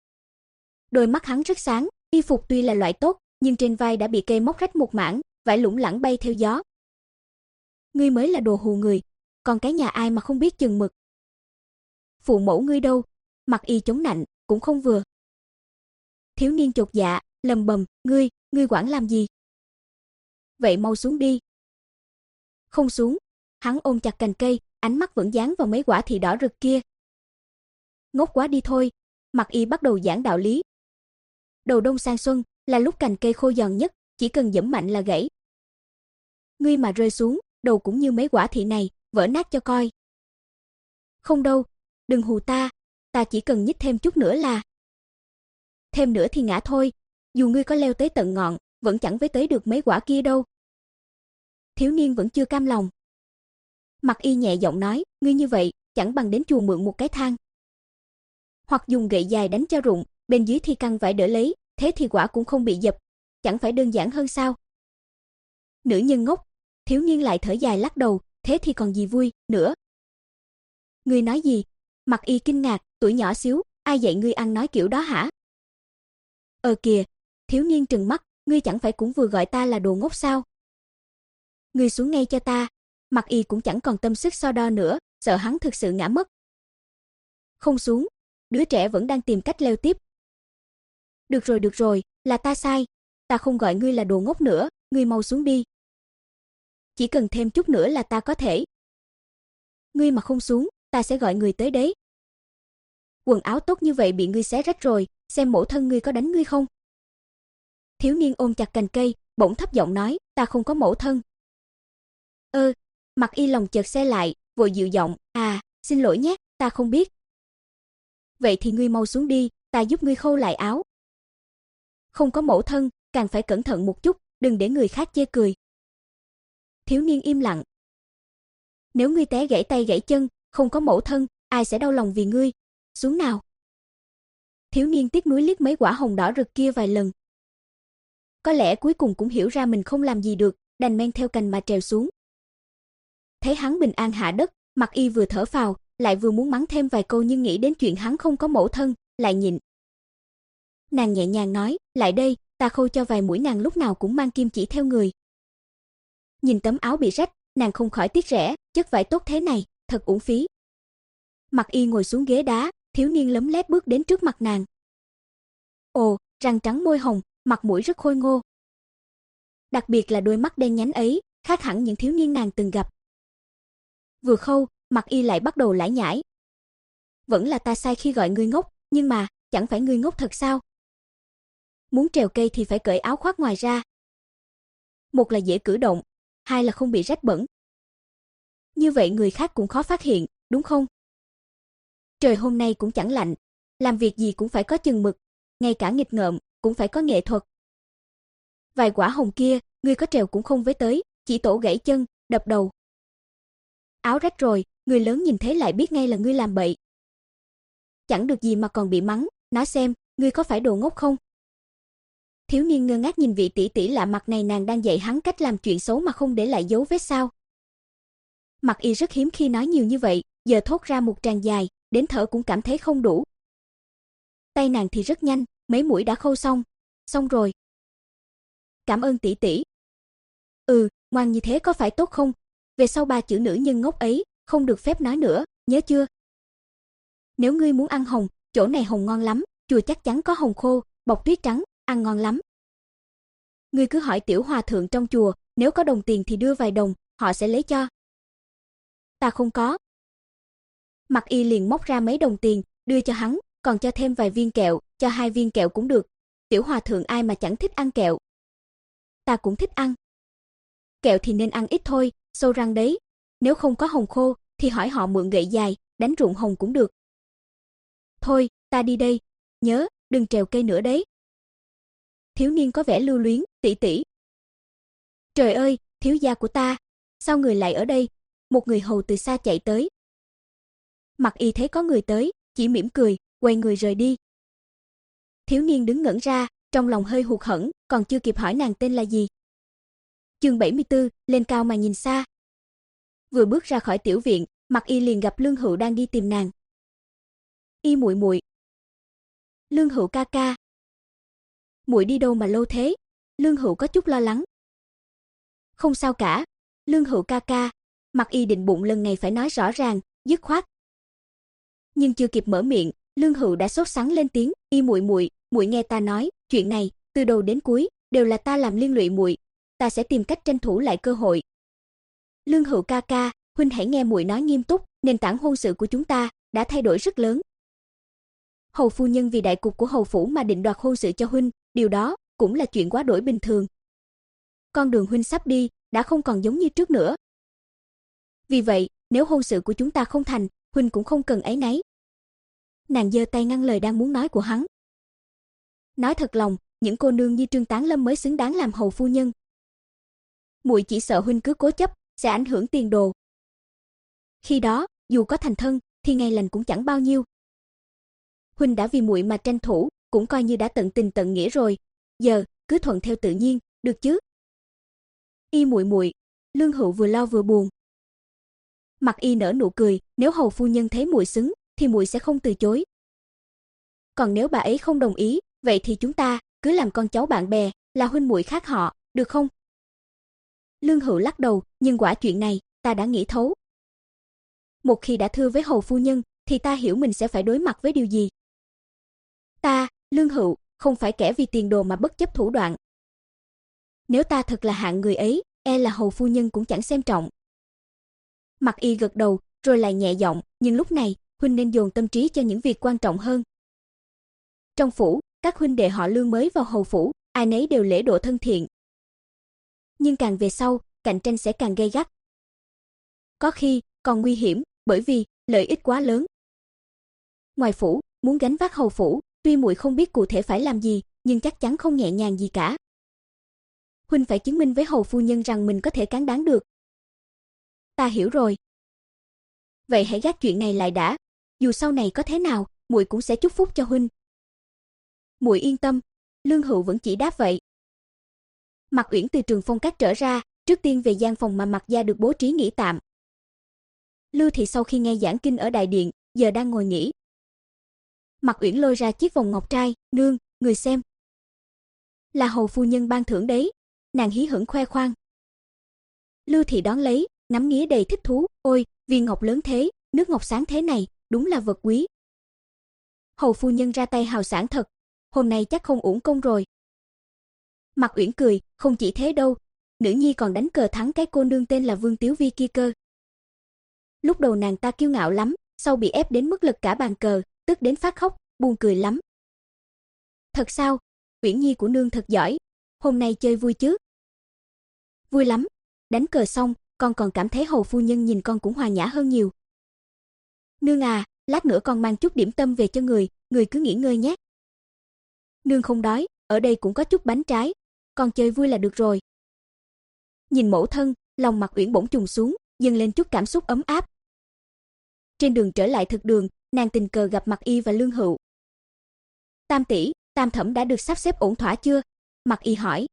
Đôi mắt hắn rất sáng, y phục tuy là loại tốt, nhưng trên vai đã bị cây móc rách một mảng, vải lủng lẳng bay theo gió. Ngươi mới là đồ hù người, còn cái nhà ai mà không biết chừng mực. Phụ mẫu ngươi đâu? Mặc Y chống nạnh, cũng không vừa. Thiếu niên chột dạ, lầm bầm, ngươi, ngươi quản làm gì? Vậy mau xuống đi. Không xuống, hắn ôm chặt cành cây, ánh mắt vẫn dán vào mấy quả thị đỏ rực kia. Ngốc quá đi thôi, Mặc Y bắt đầu giảng đạo lý. Đầu đông sang xuân, là lúc cành cây khô giòn nhất, chỉ cần giẫm mạnh là gãy. Ngươi mà rơi xuống, đầu cũng như mấy quả thị này, vỡ nát cho coi. Không đâu, đừng hù ta, ta chỉ cần nhích thêm chút nữa là. Thêm nữa thì ngã thôi, dù ngươi có leo tới tận ngọn, vẫn chẳng với tới được mấy quả kia đâu. Thiếu niên vẫn chưa cam lòng. Mặc Y nhẹ giọng nói, ngươi như vậy, chẳng bằng đến chùa mượn một cái thang. Hoặc dùng gậy dài đánh cho rụng, bên dưới thì căng vải đỡ lấy, thế thì quả cũng không bị dập, chẳng phải đơn giản hơn sao? Nữ nhân ngốc, thiếu niên lại thở dài lắc đầu, thế thì còn gì vui nữa. Ngươi nói gì? Mặc Y kinh ngạc, tuổi nhỏ xíu, ai dạy ngươi ăn nói kiểu đó hả? Ờ kìa, thiếu niên trừng mắt, ngươi chẳng phải cũng vừa gọi ta là đồ ngốc sao? Ngươi xuống ngay cho ta. Mặc Y cũng chẳng còn tâm sức so đo nữa, sợ hắn thực sự ngã mất. Không xuống, đứa trẻ vẫn đang tìm cách leo tiếp. Được rồi được rồi, là ta sai, ta không gọi ngươi là đồ ngốc nữa, ngươi mau xuống đi. Chỉ cần thêm chút nữa là ta có thể. Ngươi mà không xuống, ta sẽ gọi người tới đấy. Quần áo tốt như vậy bị ngươi xé rách rồi, xem mẫu thân ngươi có đánh ngươi không? Thiếu niên ôm chặt cành cây, bỗng thấp giọng nói, ta không có mẫu thân. Ơ, Mặc Y lòng chợt xe lại, vội dịu giọng, à, xin lỗi nhé, ta không biết. Vậy thì ngươi mau xuống đi, ta giúp ngươi khâu lại áo. Không có mẫu thân, càng phải cẩn thận một chút, đừng để người khác chê cười. Thiếu niên im lặng. Nếu ngươi té gãy tay gãy chân, không có mẫu thân, ai sẽ đau lòng vì ngươi? Xuống nào. Thiếu niên tiếc nuối liếc mấy quả hồng đỏ rực kia vài lần. Có lẽ cuối cùng cũng hiểu ra mình không làm gì được, đành men theo cành mà trèo xuống. Thấy hắn bình an hạ đất, Mặc Y vừa thở phào, lại vừa muốn mắng thêm vài câu nhưng nghĩ đến chuyện hắn không có mẫu thân, lại nhịn. Nàng nhẹ nhàng nói, lại đây, ta khâu cho vài mũi, nàng lúc nào cũng mang kim chỉ theo người. Nhìn tấm áo bị rách, nàng không khỏi tiếc rẻ, chất vải tốt thế này, thật uổng phí. Mặc Y ngồi xuống ghế đá, thiếu niên lấm lét bước đến trước mặt nàng. Ồ, răng trắng môi hồng, mặt mũi rất khôi ngô. Đặc biệt là đôi mắt đen nhánh ấy, khác hẳn những thiếu niên nàng từng gặp. Vừa khâu, Mặc Y lại bắt đầu lải nhải. Vẫn là ta sai khi gọi ngươi ngốc, nhưng mà, chẳng phải ngươi ngốc thật sao? Muốn trèo cây thì phải cởi áo khoác ngoài ra. Một là dễ cử động, hai là không bị rách bẩn. Như vậy người khác cũng khó phát hiện, đúng không? Trời hôm nay cũng chẳng lạnh, làm việc gì cũng phải có chừng mực, ngay cả nghịch ngợm cũng phải có nghệ thuật. Vài quả hồng kia, ngươi có trèo cũng không với tới, chỉ tổ gãy chân, đập đầu. Áo rách rồi, người lớn nhìn thấy lại biết ngay là ngươi làm bậy. Chẳng được gì mà còn bị mắng, nói xem, ngươi có phải đồ ngốc không? Thiếu niên ngơ ngác nhìn vị tỷ tỷ lạ mặt này, nàng đang dạy hắn cách làm chuyện xấu mà không để lại dấu vết sao? Mặc Y rất hiếm khi nói nhiều như vậy, giờ thốt ra một tràng dài, đến thở cũng cảm thấy không đủ. Tay nàng thì rất nhanh, mấy mũi đã khâu xong. Xong rồi. Cảm ơn tỷ tỷ. Ừ, ngoan như thế có phải tốt không? Về sau ba chữ nữ nhân ngốc ấy, không được phép nói nữa, nhớ chưa? Nếu ngươi muốn ăn hồng, chỗ này hồng ngon lắm, chùa chắc chắn có hồng khô, bọc tuyết trắng, ăn ngon lắm. Ngươi cứ hỏi tiểu hòa thượng trong chùa, nếu có đồng tiền thì đưa vài đồng, họ sẽ lấy cho. Ta không có. Mặc Y liền móc ra mấy đồng tiền, đưa cho hắn, còn cho thêm vài viên kẹo, cho hai viên kẹo cũng được. Tiểu hòa thượng ai mà chẳng thích ăn kẹo. Ta cũng thích ăn. Kẹo thì nên ăn ít thôi, sâu răng đấy. Nếu không có hồng khô, thì hỏi họ mượn gậy dài, đánh rụng hồng cũng được. Thôi, ta đi đây. Nhớ, đừng trèo cây nữa đấy. Thiếu niên có vẻ lưu luyến, tỷ tỷ. Trời ơi, thiếu gia của ta, sao người lại ở đây? Một người hầu từ xa chạy tới. Mặc Y thấy có người tới, chỉ mỉm cười, quay người rời đi. Thiếu niên đứng ngẩn ra, trong lòng hơi hụt hẫng, còn chưa kịp hỏi nàng tên là gì. Chương bảy mươi tư, lên cao mà nhìn xa. Vừa bước ra khỏi tiểu viện, Mặc Y liền gặp Lương Hữu đang đi tìm nàng. Y muội muội. Lương Hữu ca ca. Muội đi đâu mà lâu thế? Lương Hữu có chút lo lắng. Không sao cả, Lương Hữu ca ca. Mặc Y định bụng lần này phải nói rõ ràng, dứt khoát. Nhưng chưa kịp mở miệng, Lương Hữu đã sốt sắng lên tiếng, Y muội muội, muội nghe ta nói, chuyện này từ đầu đến cuối đều là ta làm liên lụy muội, ta sẽ tìm cách tranh thủ lại cơ hội. Lương Hữu ca ca, huynh hãy nghe muội nói nghiêm túc, nền tảng hôn sự của chúng ta đã thay đổi rất lớn. Hầu phu nhân vì đại cục của hầu phủ mà định đoạt hôn sự cho huynh, điều đó cũng là chuyện quá đổi bình thường. Con đường huynh sắp đi đã không còn giống như trước nữa. Vì vậy, nếu hôn sự của chúng ta không thành, huynh cũng không cần áy náy. Nàng giơ tay ngăn lời đang muốn nói của hắn. Nói thật lòng, những cô nương như Trương Tán Lâm mới xứng đáng làm hầu phu nhân. Muội chỉ sợ huynh cứ cố chấp sẽ ảnh hưởng tiền đồ. Khi đó, dù có thành thân thì ngày lành cũng chẳng bao nhiêu. Huynh đã vì muội mà tranh thủ, cũng coi như đã tận tình tận nghĩa rồi, giờ cứ thuận theo tự nhiên, được chứ? Y muội muội. Lương Hữu vừa lo vừa buồn. Mặc Y nở nụ cười, nếu hầu phu nhân thấy muội xứng thì muội sẽ không từ chối. Còn nếu bà ấy không đồng ý, vậy thì chúng ta cứ làm con cháu bạn bè, là huynh muội khác họ, được không? Lương Hữu lắc đầu, nhưng quả chuyện này ta đã nghĩ thấu. Một khi đã thưa với hầu phu nhân thì ta hiểu mình sẽ phải đối mặt với điều gì. Ta, Lương Hữu, không phải kẻ vì tiền đồ mà bất chấp thủ đoạn. Nếu ta thật là hạng người ấy, e là hầu phu nhân cũng chẳng xem trọng. Mặc Y gật đầu, rồi lại nhẹ giọng, nhưng lúc này, huynh nên dồn tâm trí cho những việc quan trọng hơn. Trong phủ, các huynh đệ họ Lương mới vào hầu phủ, ai nấy đều lễ độ thân thiện. Nhưng càng về sau, cạnh tranh sẽ càng gay gắt. Có khi còn nguy hiểm, bởi vì lợi ích quá lớn. Ngoài phủ, muốn gánh vác hầu phủ, tuy muội không biết cụ thể phải làm gì, nhưng chắc chắn không nhẹ nhàng gì cả. Huynh phải chứng minh với hầu phu nhân rằng mình có thể cán đáng được. Ta hiểu rồi. Vậy hãy gác chuyện này lại đã, dù sau này có thế nào, muội cũng sẽ chúc phúc cho huynh. Muội yên tâm, Lương Hữu vẫn chỉ đáp vậy. Mạc Uyển từ Trường Phong Các trở ra, trước tiên về gian phòng mà Mạc gia được bố trí nghỉ tạm. Lưu thị sau khi nghe giảng kinh ở đại điện, giờ đang ngồi nghỉ. Mạc Uyển lôi ra chiếc vòng ngọc trai, "Nương, người xem." Là hầu phu nhân ban thưởng đấy. Nàng hí hửng khoe khoang. Lưu Thị đón lấy, nắm nghía đầy thích thú, ôi, viên ngọc lớn thế, nước ngọc sáng thế này, đúng là vật quý. Hầu phu nhân ra tay hào sảng thật, hôm nay chắc không uổng công rồi. Mạc Uyển cười, không chỉ thế đâu, nữ nhi còn đánh cờ thắng cái cô nương tên là Vương Tiếu Vi kia cơ. Lúc đầu nàng ta kiêu ngạo lắm, sau bị ép đến mức lật cả bàn cờ, tức đến phát khóc, buồn cười lắm. Thật sao? Uyển nhi của nương thật giỏi, hôm nay chơi vui chứ? Vui lắm, đánh cờ xong, con còn cảm thấy hầu phu nhân nhìn con cũng hòa nhã hơn nhiều. Nương à, lát nữa con mang chút điểm tâm về cho người, người cứ nghỉ ngơi nhé. Nương không đói, ở đây cũng có chút bánh trái, con chơi vui là được rồi. Nhìn mẫu thân, lòng Mạc Uyển bỗng trùng xuống, dâng lên chút cảm xúc ấm áp. Trên đường trở lại thực đường, nàng tình cờ gặp Mạc Y và Lương Hựu. Tam tỷ, Tam thẩm đã được sắp xếp ổn thỏa chưa? Mạc Y hỏi.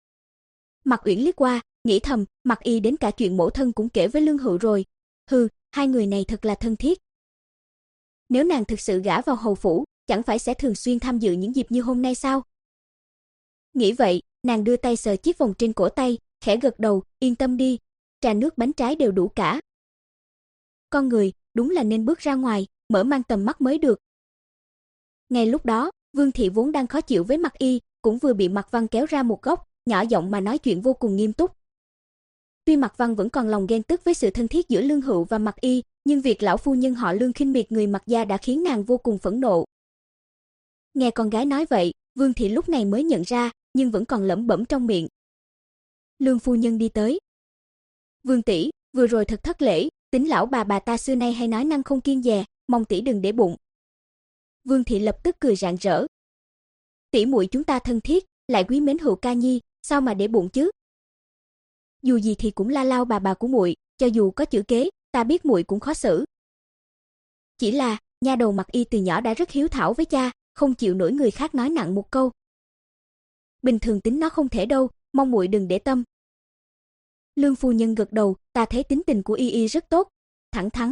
Mạc Uyển liếc qua, nghĩ thầm, Mạc Y đến cả chuyện mẫu thân cũng kể với Lương Hựu rồi. Hừ, hai người này thật là thân thiết. Nếu nàng thực sự gả vào hầu phủ, chẳng phải sẽ thường xuyên tham dự những dịp như hôm nay sao? Nghĩ vậy, nàng đưa tay sờ chiếc vòng trên cổ tay, khẽ gật đầu, yên tâm đi, trà nước bánh trái đều đủ cả. Con người, đúng là nên bước ra ngoài, mở mang tầm mắt mới được. Ngay lúc đó, Vương Thị vốn đang khó chịu với Mạc Y, cũng vừa bị Mạc Văn kéo ra một góc, nhỏ giọng mà nói chuyện vô cùng nghiêm túc. Tuy Mạc Văn vẫn còn lòng ghen tức với sự thân thiết giữa Lương Hựu và Mạc Y, nhưng việc lão phu nhân họ Lương khinh miệt người Mạc gia đã khiến nàng vô cùng phẫn nộ. Nghe con gái nói vậy, Vương Thị lúc này mới nhận ra, nhưng vẫn còn lẩm bẩm trong miệng. Lương phu nhân đi tới. Vương tỷ, vừa rồi thật thất lễ, tính lão bà bà ta xưa nay hay nói năng không kiêng dè, mong tỷ đừng để bụng. Vương Thị lập tức cười rạng rỡ. Tỷ muội chúng ta thân thiết, lại quý mến Hựu ca nhi, sao mà để bụng chứ? Dù gì thì cũng là lao bà bà của muội, cho dù có chữ kế, ta biết muội cũng khó xử. Chỉ là, nha đầu Mạc Y từ nhỏ đã rất hiếu thảo với cha, không chịu nổi người khác nói nặng một câu. Bình thường tính nó không thể đâu, mong muội đừng để tâm. Lương phu nhân gật đầu, ta thấy tính tình của Y Y rất tốt, thẳng thắn.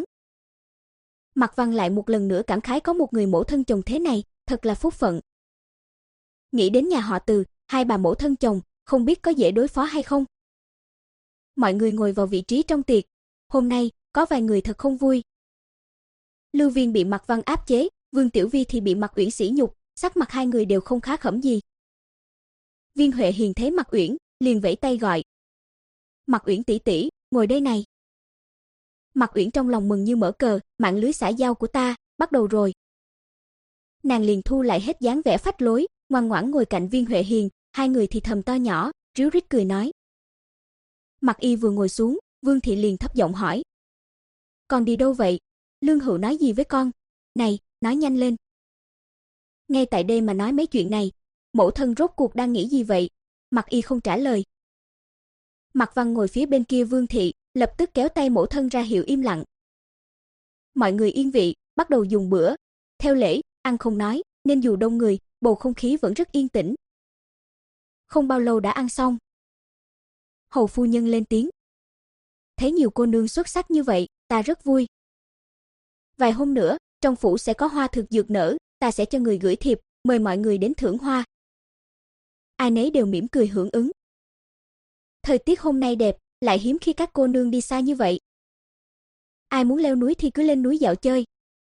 Mạc Văn lại một lần nữa cảm khái có một người mẫu thân chồng thế này, thật là phúc phận. Nghĩ đến nhà họ Từ, hai bà mẫu thân chồng, không biết có dễ đối phó hay không. Mọi người ngồi vào vị trí trong tiệc, hôm nay có vài người thật không vui. Lưu Viên bị Mạc Văn áp chế, Vương Tiểu Vi thì bị Mạc Uyển sỉ nhục, sắc mặt hai người đều không khá khẩm gì. Viên Huệ Hiền thấy Mạc Uyển, liền vẫy tay gọi. Mạc Uyển tỷ tỷ, ngồi đây này. Mạc Uyển trong lòng mừng như mở cờ, mạng lưới xã giao của ta, bắt đầu rồi. Nàng liền thu lại hết dáng vẻ phách lối, ngoan ngoãn ngồi cạnh Viên Huệ Hiền, hai người thì thầm to nhỏ, ríu rít cười nói. Mạc Y vừa ngồi xuống, Vương Thị liền thấp giọng hỏi. Con đi đâu vậy? Lương Hựu nói gì với con? Này, nói nhanh lên. Ngay tại đây mà nói mấy chuyện này, mẫu thân rốt cuộc đang nghĩ gì vậy? Mạc Y không trả lời. Mạc Văn ngồi phía bên kia Vương Thị, lập tức kéo tay mẫu thân ra hiệu im lặng. Mọi người yên vị, bắt đầu dùng bữa. Theo lễ, ăn không nói, nên dù đông người, bầu không khí vẫn rất yên tĩnh. Không bao lâu đã ăn xong. Hầu phu nhân lên tiếng. Thấy nhiều cô nương xuất sắc như vậy, ta rất vui. Vài hôm nữa, trong phủ sẽ có hoa thực dược nở, ta sẽ cho người gửi thiệp, mời mọi người đến thưởng hoa. Ai nấy đều mỉm cười hưởng ứng. Thời tiết hôm nay đẹp, lại hiếm khi các cô nương đi xa như vậy. Ai muốn leo núi thì cứ lên núi dạo chơi.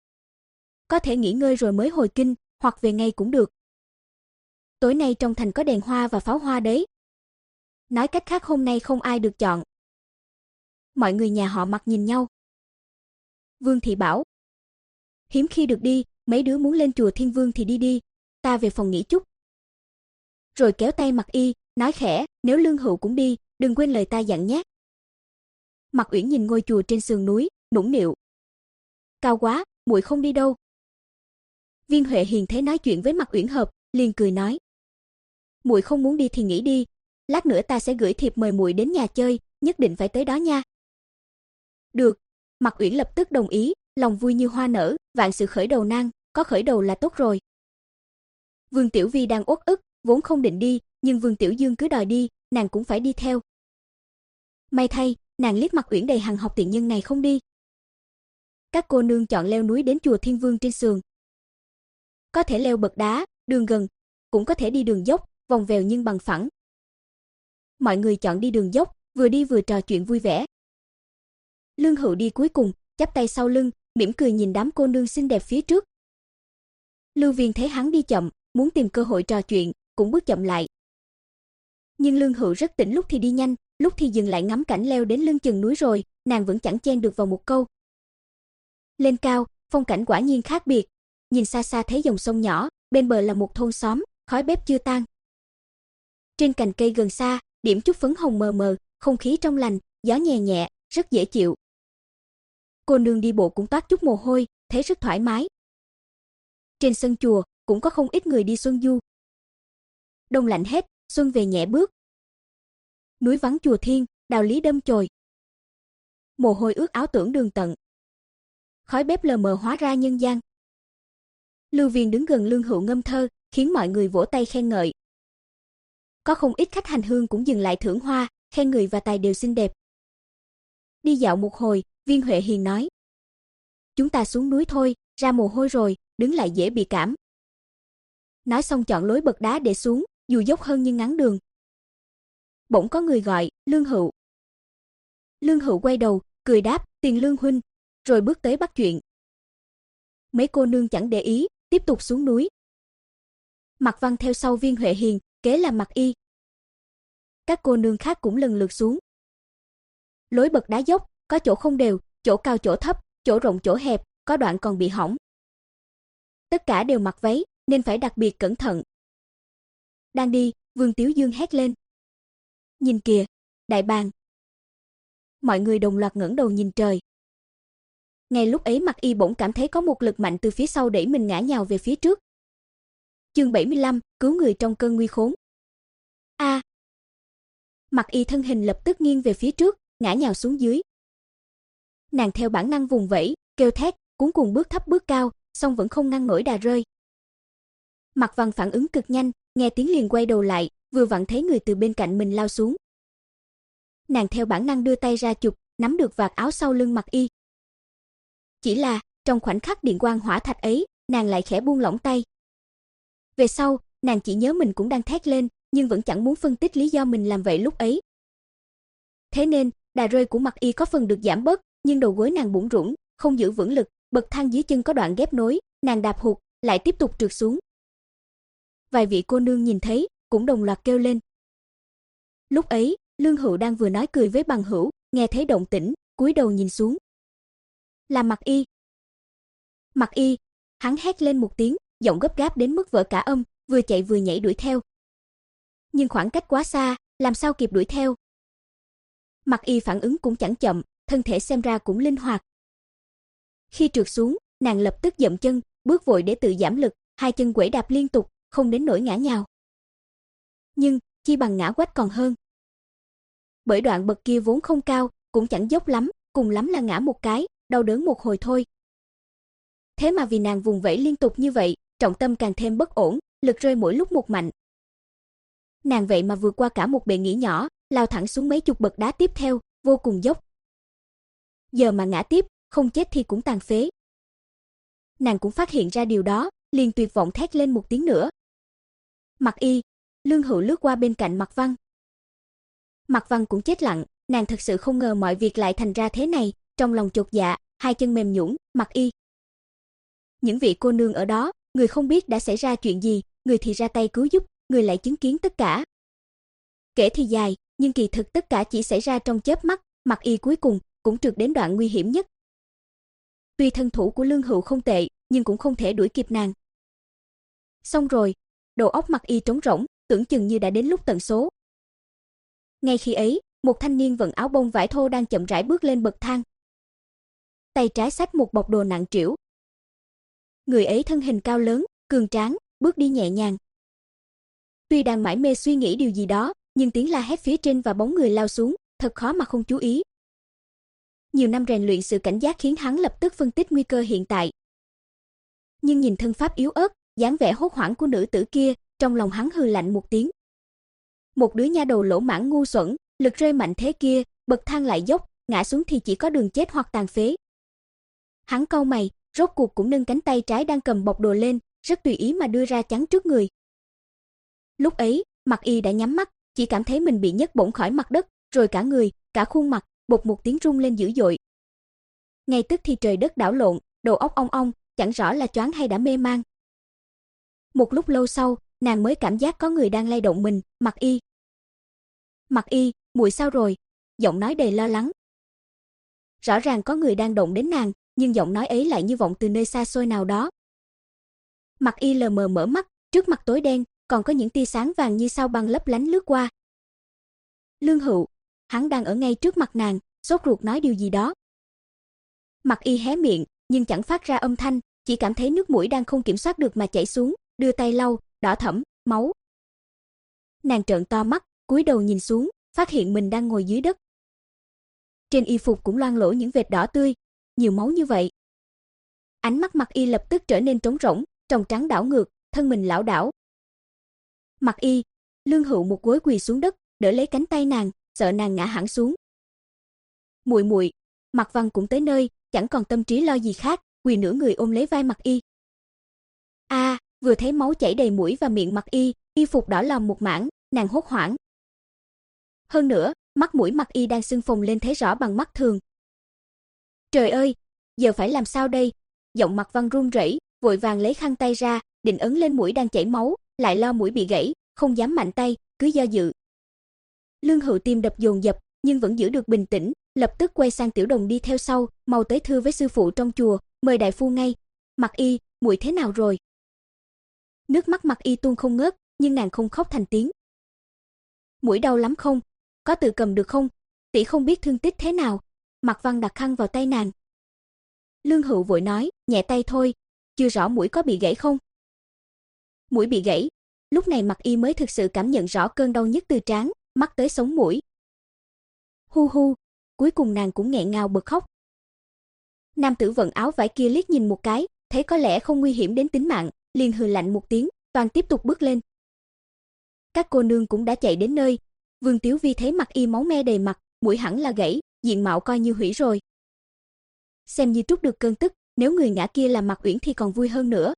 Có thể nghỉ ngơi rồi mới hồi kinh, hoặc về ngay cũng được. Tối nay trong thành có đèn hoa và pháo hoa đấy. Nói cách khác hôm nay không ai được chọn. Mọi người nhà họ Mạc nhìn nhau. Vương Thị bảo. Hiếm khi được đi, mấy đứa muốn lên chùa Thiên Vương thì đi đi, ta về phòng nghỉ chút. Rồi kéo tay Mạc Y, nói khẽ, nếu Lương Hựu cũng đi, đừng quên lời ta dặn nhé. Mạc Uyển nhìn ngôi chùa trên sườn núi, nũng nịu. Cao quá, muội không đi đâu. Viên Huệ Hiền thấy nói chuyện với Mạc Uyển hợp, liền cười nói. Muội không muốn đi thì nghỉ đi, lát nữa ta sẽ gửi thiệp mời muội đến nhà chơi, nhất định phải tới đó nha. Được, Mạc Uyển lập tức đồng ý, lòng vui như hoa nở, vạn sự khởi đầu nan, có khởi đầu là tốt rồi. Vương Tiểu Vi đang uất ức, vốn không định đi, nhưng Vương Tiểu Dương cứ đòi đi, nàng cũng phải đi theo. May thay, nàng liếc Mạc Uyển đầy hằng học tiện nhân này không đi. Các cô nương chọn leo núi đến chùa Thiên Vương trên sườn. Có thể leo bậc đá, đường gần, cũng có thể đi đường dốc, vòng vèo nhưng bằng phẳng. Mọi người chọn đi đường dốc, vừa đi vừa trò chuyện vui vẻ. Lương Hữu đi cuối cùng, chắp tay sau lưng, mỉm cười nhìn đám cô nương xinh đẹp phía trước. Lưu Viên thấy hắn đi chậm, muốn tìm cơ hội trò chuyện, cũng bước chậm lại. Nhưng Lương Hữu rất tỉnh, lúc thì đi nhanh, lúc thì dừng lại ngắm cảnh leo đến lưng chừng núi rồi, nàng vẫn chẳng chen được vào một câu. Lên cao, phong cảnh quả nhiên khác biệt, nhìn xa xa thấy dòng sông nhỏ, bên bờ là một thôn xóm, khói bếp chưa tan. Trên cành cây gần xa, điểm chút phấn hồng mờ mờ, không khí trong lành, gió nhẹ nhẹ, rất dễ chịu. Cô nương đi bộ cũng toát chút mồ hôi, thấy rất thoải mái. Trên sân chùa cũng có không ít người đi xuân du. Đông lạnh hết, xuân về nhẹ bước. Núi vắng chùa thiên, đạo lý đâm chồi. Mồ hôi ướt áo tưởng đường tận. Khói bếp lờ mờ hóa ra nhân gian. Lưu Viên đứng gần Lương Hữu ngâm thơ, khiến mọi người vỗ tay khen ngợi. Có không ít khách hành hương cũng dừng lại thưởng hoa, khen người và tài đều xinh đẹp. Đi dạo một hồi, Viên Huệ Hiền nói: Chúng ta xuống núi thôi, ra mồ hôi rồi, đứng lại dễ bị cảm. Nói xong chọn lối bậc đá để xuống, dù dốc hơn nhưng ngắn đường. Bỗng có người gọi: Lương Hữu. Lương Hữu quay đầu, cười đáp: Tiền Lương huynh, rồi bước tới bắt chuyện. Mấy cô nương chẳng để ý, tiếp tục xuống núi. Mạc Văn theo sau Viên Huệ Hiền, kế là Mạc Y. Các cô nương khác cũng lần lượt xuống. Lối bậc đá dốc, có chỗ không đều, chỗ cao chỗ thấp, chỗ rộng chỗ hẹp, có đoạn còn bị hỏng. Tất cả đều mặc váy, nên phải đặc biệt cẩn thận. Đang đi, Vương Tiếu Dương hét lên: Nhìn kìa, đại bàng! Mọi người đồng loạt ngẩng đầu nhìn trời. Ngay lúc ấy Mạc Y bỗng cảm thấy có một lực mạnh từ phía sau đẩy mình ngã nhào về phía trước. Chương bảy mươi lăm, cứu người trong cơn nguy khốn. A! À. Mạc Y thân hình lập tức nghiêng về phía trước, ngã nhào xuống dưới. Nàng theo bản năng vùng vẫy, kêu thét, cuống cuồng bước thấp bước cao, song vẫn không ngăn nổi đà rơi. Mạc Văn phản ứng cực nhanh, nghe tiếng liền quay đầu lại, vừa vặn thấy người từ bên cạnh mình lao xuống. Nàng theo bản năng đưa tay ra chụp, nắm được vạt áo sau lưng Mạc Y. Chỉ là, trong khoảnh khắc điện quang hỏa thạch ấy, nàng lại khẽ buông lỏng tay. Về sau, nàng chỉ nhớ mình cũng đang thét lên, nhưng vẫn chẳng muốn phân tích lý do mình làm vậy lúc ấy. Thế nên, đà rơi của Mạc Y có phần được giảm bớt, nhưng đầu gối nàng bủn rủn, không giữ vững lực, bậc thang dưới chân có đoạn ghép nối, nàng đạp hụt, lại tiếp tục trượt xuống. Vài vị cô nương nhìn thấy, cũng đồng loạt kêu lên. Lúc ấy, Lương Hữu đang vừa nói cười với bằng hữu, nghe thấy động tĩnh, cúi đầu nhìn xuống. Là Mạc Y. Mạc Y, hắn hét lên một tiếng, giọng gấp gáp đến mức vỡ cả âm, vừa chạy vừa nhảy đuổi theo. Nhưng khoảng cách quá xa, làm sao kịp đuổi theo. Mạc Y phản ứng cũng chẳng chậm, thân thể xem ra cũng linh hoạt. Khi trượt xuống, nàng lập tức dậm chân, bước vội để tự giảm lực, hai chân quẩy đạp liên tục, không đến nỗi ngã nhào. Nhưng, chi bằng ngã quách còn hơn. Bởi đoạn bậc kia vốn không cao, cũng chẳng dốc lắm, cùng lắm là ngã một cái, đau đớn một hồi thôi. Thế mà vì nàng vùng vẫy liên tục như vậy, trọng tâm càng thêm bất ổn, lực rơi mỗi lúc một mạnh. Nàng vậy mà vượt qua cả một bệ nghỉ nhỏ, lao thẳng xuống mấy chục bậc đá tiếp theo, vô cùng dốc. Giờ mà ngã tiếp, không chết thì cũng tàn phế. Nàng cũng phát hiện ra điều đó, liền tuyệt vọng thét lên một tiếng nữa. Mạc Y. Lương Hữu lướt qua bên cạnh Mạc Văn. Mạc Văn cũng chết lặng, nàng thật sự không ngờ mọi việc lại thành ra thế này, trong lòng chột dạ, hai chân mềm nhũn. Mạc Y. Những vị cô nương ở đó, người không biết đã xảy ra chuyện gì, người thì ra tay cứu giúp, người lại chứng kiến tất cả. Kể thì dài, nhưng kỳ thực tất cả chỉ xảy ra trong chớp mắt, Mạc Y cuối cùng cũng trượt đến đoạn nguy hiểm nhất. Tuy thân thủ của Lương Hữu không tệ, nhưng cũng không thể đuổi kịp nàng. Xong rồi, đầu óc Mạc Y trống rỗng, tưởng chừng như đã đến lúc tận số. Ngay khi ấy, một thanh niên vận áo bông vải thô đang chậm rãi bước lên bậc thang. Tay trái xách một bọc đồ nặng trĩu. Người ấy thân hình cao lớn, cường tráng, bước đi nhẹ nhàng. Tuy đang mải mê suy nghĩ điều gì đó, nhưng tiếng la hét phía trên và bóng người lao xuống, thật khó mà không chú ý. Nhiều năm rèn luyện sự cảnh giác khiến hắn lập tức phân tích nguy cơ hiện tại. Nhưng nhìn thân pháp yếu ớt, dáng vẻ hốt hoảng của nữ tử kia, trong lòng hắn hừ lạnh một tiếng. Một đứa nha đầu lỗ mãng ngu xuẩn, lực rơi mạnh thế kia, bậc thang lại dốc, ngã xuống thì chỉ có đường chết hoặc tàn phế. Hắn cau mày, rốt cuộc cũng nâng cánh tay trái đang cầm bọc đồ lên, rất tùy ý mà đưa ra chắn trước người. Lúc ấy, Mạc Y đã nhắm mắt, chỉ cảm thấy mình bị nhấc bổng khỏi mặt đất, rồi cả người, cả khuôn mặt, bột một tiếng rung lên dữ dội. Ngay tức thì trời đất đảo lộn, đầu óc ong ong, chẳng rõ là choáng hay đã mê man. Một lúc lâu sau, nàng mới cảm giác có người đang lay động mình, Mặc Y. Mặc Y, muội sao rồi? Giọng nói đầy lo lắng. Rõ ràng có người đang động đến nàng, nhưng giọng nói ấy lại như vọng từ nơi xa xôi nào đó. Mặc Y lờ mờ mở mắt, trước mặt tối đen, còn có những tia sáng vàng như sao băng lấp lánh lướt qua. Lương Hựu, hắn đang ở ngay trước mặt nàng, sốt ruột nói điều gì đó. Mặc Y hé miệng, nhưng chẳng phát ra âm thanh, chỉ cảm thấy nước mũi đang không kiểm soát được mà chảy xuống, đưa tay lau, đỏ thẫm, máu. Nàng trợn to mắt, cúi đầu nhìn xuống, phát hiện mình đang ngồi dưới đất. Trên y phục cũng loang lổ những vệt đỏ tươi, nhiều máu như vậy. Ánh mắt Mặc Y lập tức trở nên trống rỗng, tròng trắng đảo ngược, thân mình lảo đảo. Mặc Y, Lương Hựu một gối quỳ xuống đất, đỡ lấy cánh tay nàng, sợ nàng ngã hẳn xuống. Muội muội, Mạc Văn cũng tới nơi, chẳng còn tâm trí lo gì khác, quỳ nửa người ôm lấy vai Mặc Y. A, à, vừa thấy máu chảy đầy mũi và miệng Mặc Y, y phục đỏ lòm một mảng, nàng hốt hoảng. Hơn nữa, mắt mũi Mặc Y đang sưng phồng lên thấy rõ bằng mắt thường. Trời ơi, giờ phải làm sao đây? Giọng Mạc Văn run rẩy, vội vàng lấy khăn tay ra, định ấn lên mũi đang chảy máu, lại lo mũi bị gãy, không dám mạnh tay, cứ do dự. Lương Hựu tim đập dồn dập, nhưng vẫn giữ được bình tĩnh, lập tức quay sang Tiểu Đồng đi theo sau, mau tới thưa với sư phụ trong chùa, mời đại phu ngay. Mặc Y, muội thế nào rồi? Nước mắt Mặc Y tuôn không ngớt, nhưng nàng không khóc thành tiếng. Mũi đau lắm không? Có tự cầm được không? Tỷ không biết thương tích thế nào. Mạc Văn đặt khăn vào tay nàng. Lương Hựu vội nói, nhẹ tay thôi, chưa rõ mũi có bị gãy không? Mũi bị gãy. Lúc này Mặc Y mới thực sự cảm nhận rõ cơn đau nhức từ trán, mắt tới sống mũi. Hu hu, cuối cùng nàng cũng nghẹn ngào bật khóc. Nam tử vận áo vải kia liếc nhìn một cái, thấy có lẽ không nguy hiểm đến tính mạng, liền hừ lạnh một tiếng, toàn tiếp tục bước lên. Các cô nương cũng đã chạy đến nơi, Vương Tiếu Vi thấy Mặc Y máu me đầy mặt, mũi hẳn là gãy, diện mạo coi như hủy rồi. Xem như trút được cơn tức, nếu người ngã kia là Mạc Uyển thì còn vui hơn nữa.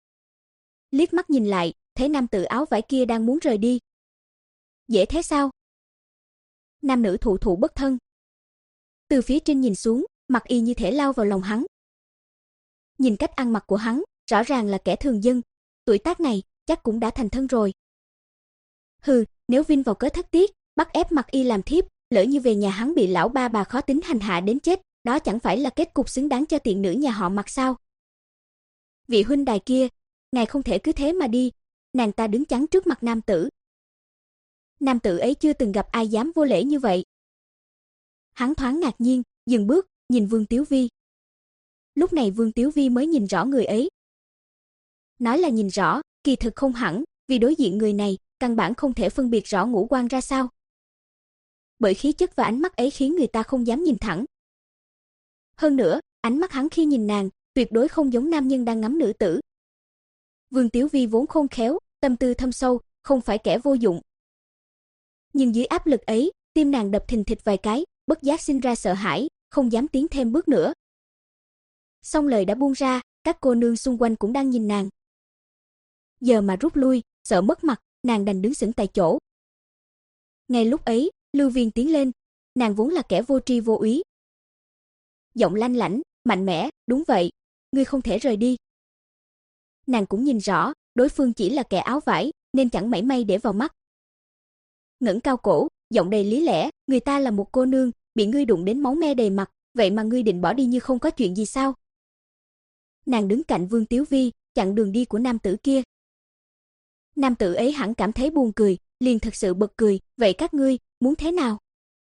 Liếc mắt nhìn lại, thấy nam tử áo vải kia đang muốn rời đi. Dễ thế sao? Nam nữ thụ thụ bất thân. Từ phía trên nhìn xuống, Mặc Y như thể lao vào lòng hắn. Nhìn cách ăn mặc của hắn, rõ ràng là kẻ thường dân, tuổi tác này chắc cũng đã thành thân rồi. Hừ, nếu vin vào cớ thất tiết, bắt ép Mặc Y làm thiếp, lỡ như về nhà hắn bị lão ba bà khó tính hành hạ đến chết, đó chẳng phải là kết cục xứng đáng cho tiện nữ nhà họ Mặc sao? Vị huynh đài kia, ngài không thể cứ thế mà đi. Nàng ta đứng chắn trước mặt nam tử. Nam tử ấy chưa từng gặp ai dám vô lễ như vậy. Hắn thoáng ngạc nhiên, dừng bước, nhìn Vương Tiếu Vi. Lúc này Vương Tiếu Vi mới nhìn rõ người ấy. Nói là nhìn rõ, kỳ thực không hẳn, vì đối diện người này, căn bản không thể phân biệt rõ ngũ quan ra sao. Bởi khí chất và ánh mắt ấy khiến người ta không dám nhìn thẳng. Hơn nữa, ánh mắt hắn khi nhìn nàng, tuyệt đối không giống nam nhân đang ngắm nữ tử. Vương Tiếu Vi vốn khôn khéo, tâm tư thâm sâu, không phải kẻ vô dụng. Nhưng dưới áp lực ấy, tim nàng đập thình thịch vài cái, bất giác sinh ra sợ hãi, không dám tiến thêm bước nữa. Xong lời đã buông ra, các cô nương xung quanh cũng đang nhìn nàng. Giờ mà rút lui, sợ mất mặt, nàng đành đứng sững tại chỗ. Ngay lúc ấy, Lưu Viên tiến lên, nàng vốn là kẻ vô tri vô úy. Giọng lanh lảnh, mạnh mẽ, đúng vậy, ngươi không thể rời đi. Nàng cũng nhìn rõ, đối phương chỉ là kẻ áo vải, nên chẳng mảy may để vào mắt. Ngẩng cao cổ, giọng đầy lý lẽ, người ta là một cô nương, bị ngươi đụng đến máu me đầy mặt, vậy mà ngươi định bỏ đi như không có chuyện gì sao? Nàng đứng cạnh Vương Tiếu Vi, chặn đường đi của nam tử kia. Nam tử ấy hẳn cảm thấy buồn cười, liền thật sự bật cười, vậy các ngươi, muốn thế nào?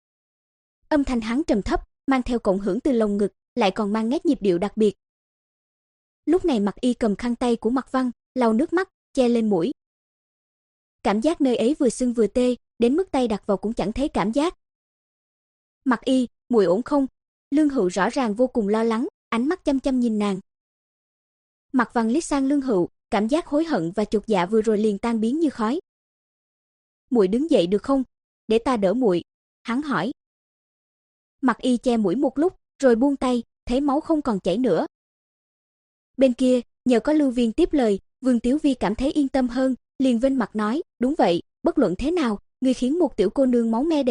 Âm thanh hắn trầm thấp, mang theo cộng hưởng từ lồng ngực, lại còn mang nét nhịp điệu đặc biệt. Lúc này Mặc Y cầm khăn tay của Mạc Văn, lau nước mắt, che lên mũi. Cảm giác nơi ấy vừa sưng vừa tê, đến mức tay đặt vào cũng chẳng thấy cảm giác. Mặc Y, muội ổn không? Lương Hựu rõ ràng vô cùng lo lắng, ánh mắt chăm chăm nhìn nàng. Mạc Văn liếc sang Lương Hựu, cảm giác hối hận và chột dạ vừa rồi liền tan biến như khói. Muội đứng dậy được không? Để ta đỡ muội, hắn hỏi. Mặc Y che mũi một lúc, rồi buông tay, thấy máu không còn chảy nữa. Bên kia, nhờ có Lưu Viên tiếp lời, Vương Tiếu Vi cảm thấy yên tâm hơn, liền vênh mặt nói, đúng vậy, bất luận thế nào, ngươi khiến một tiểu cô nương máu me đầy mặt,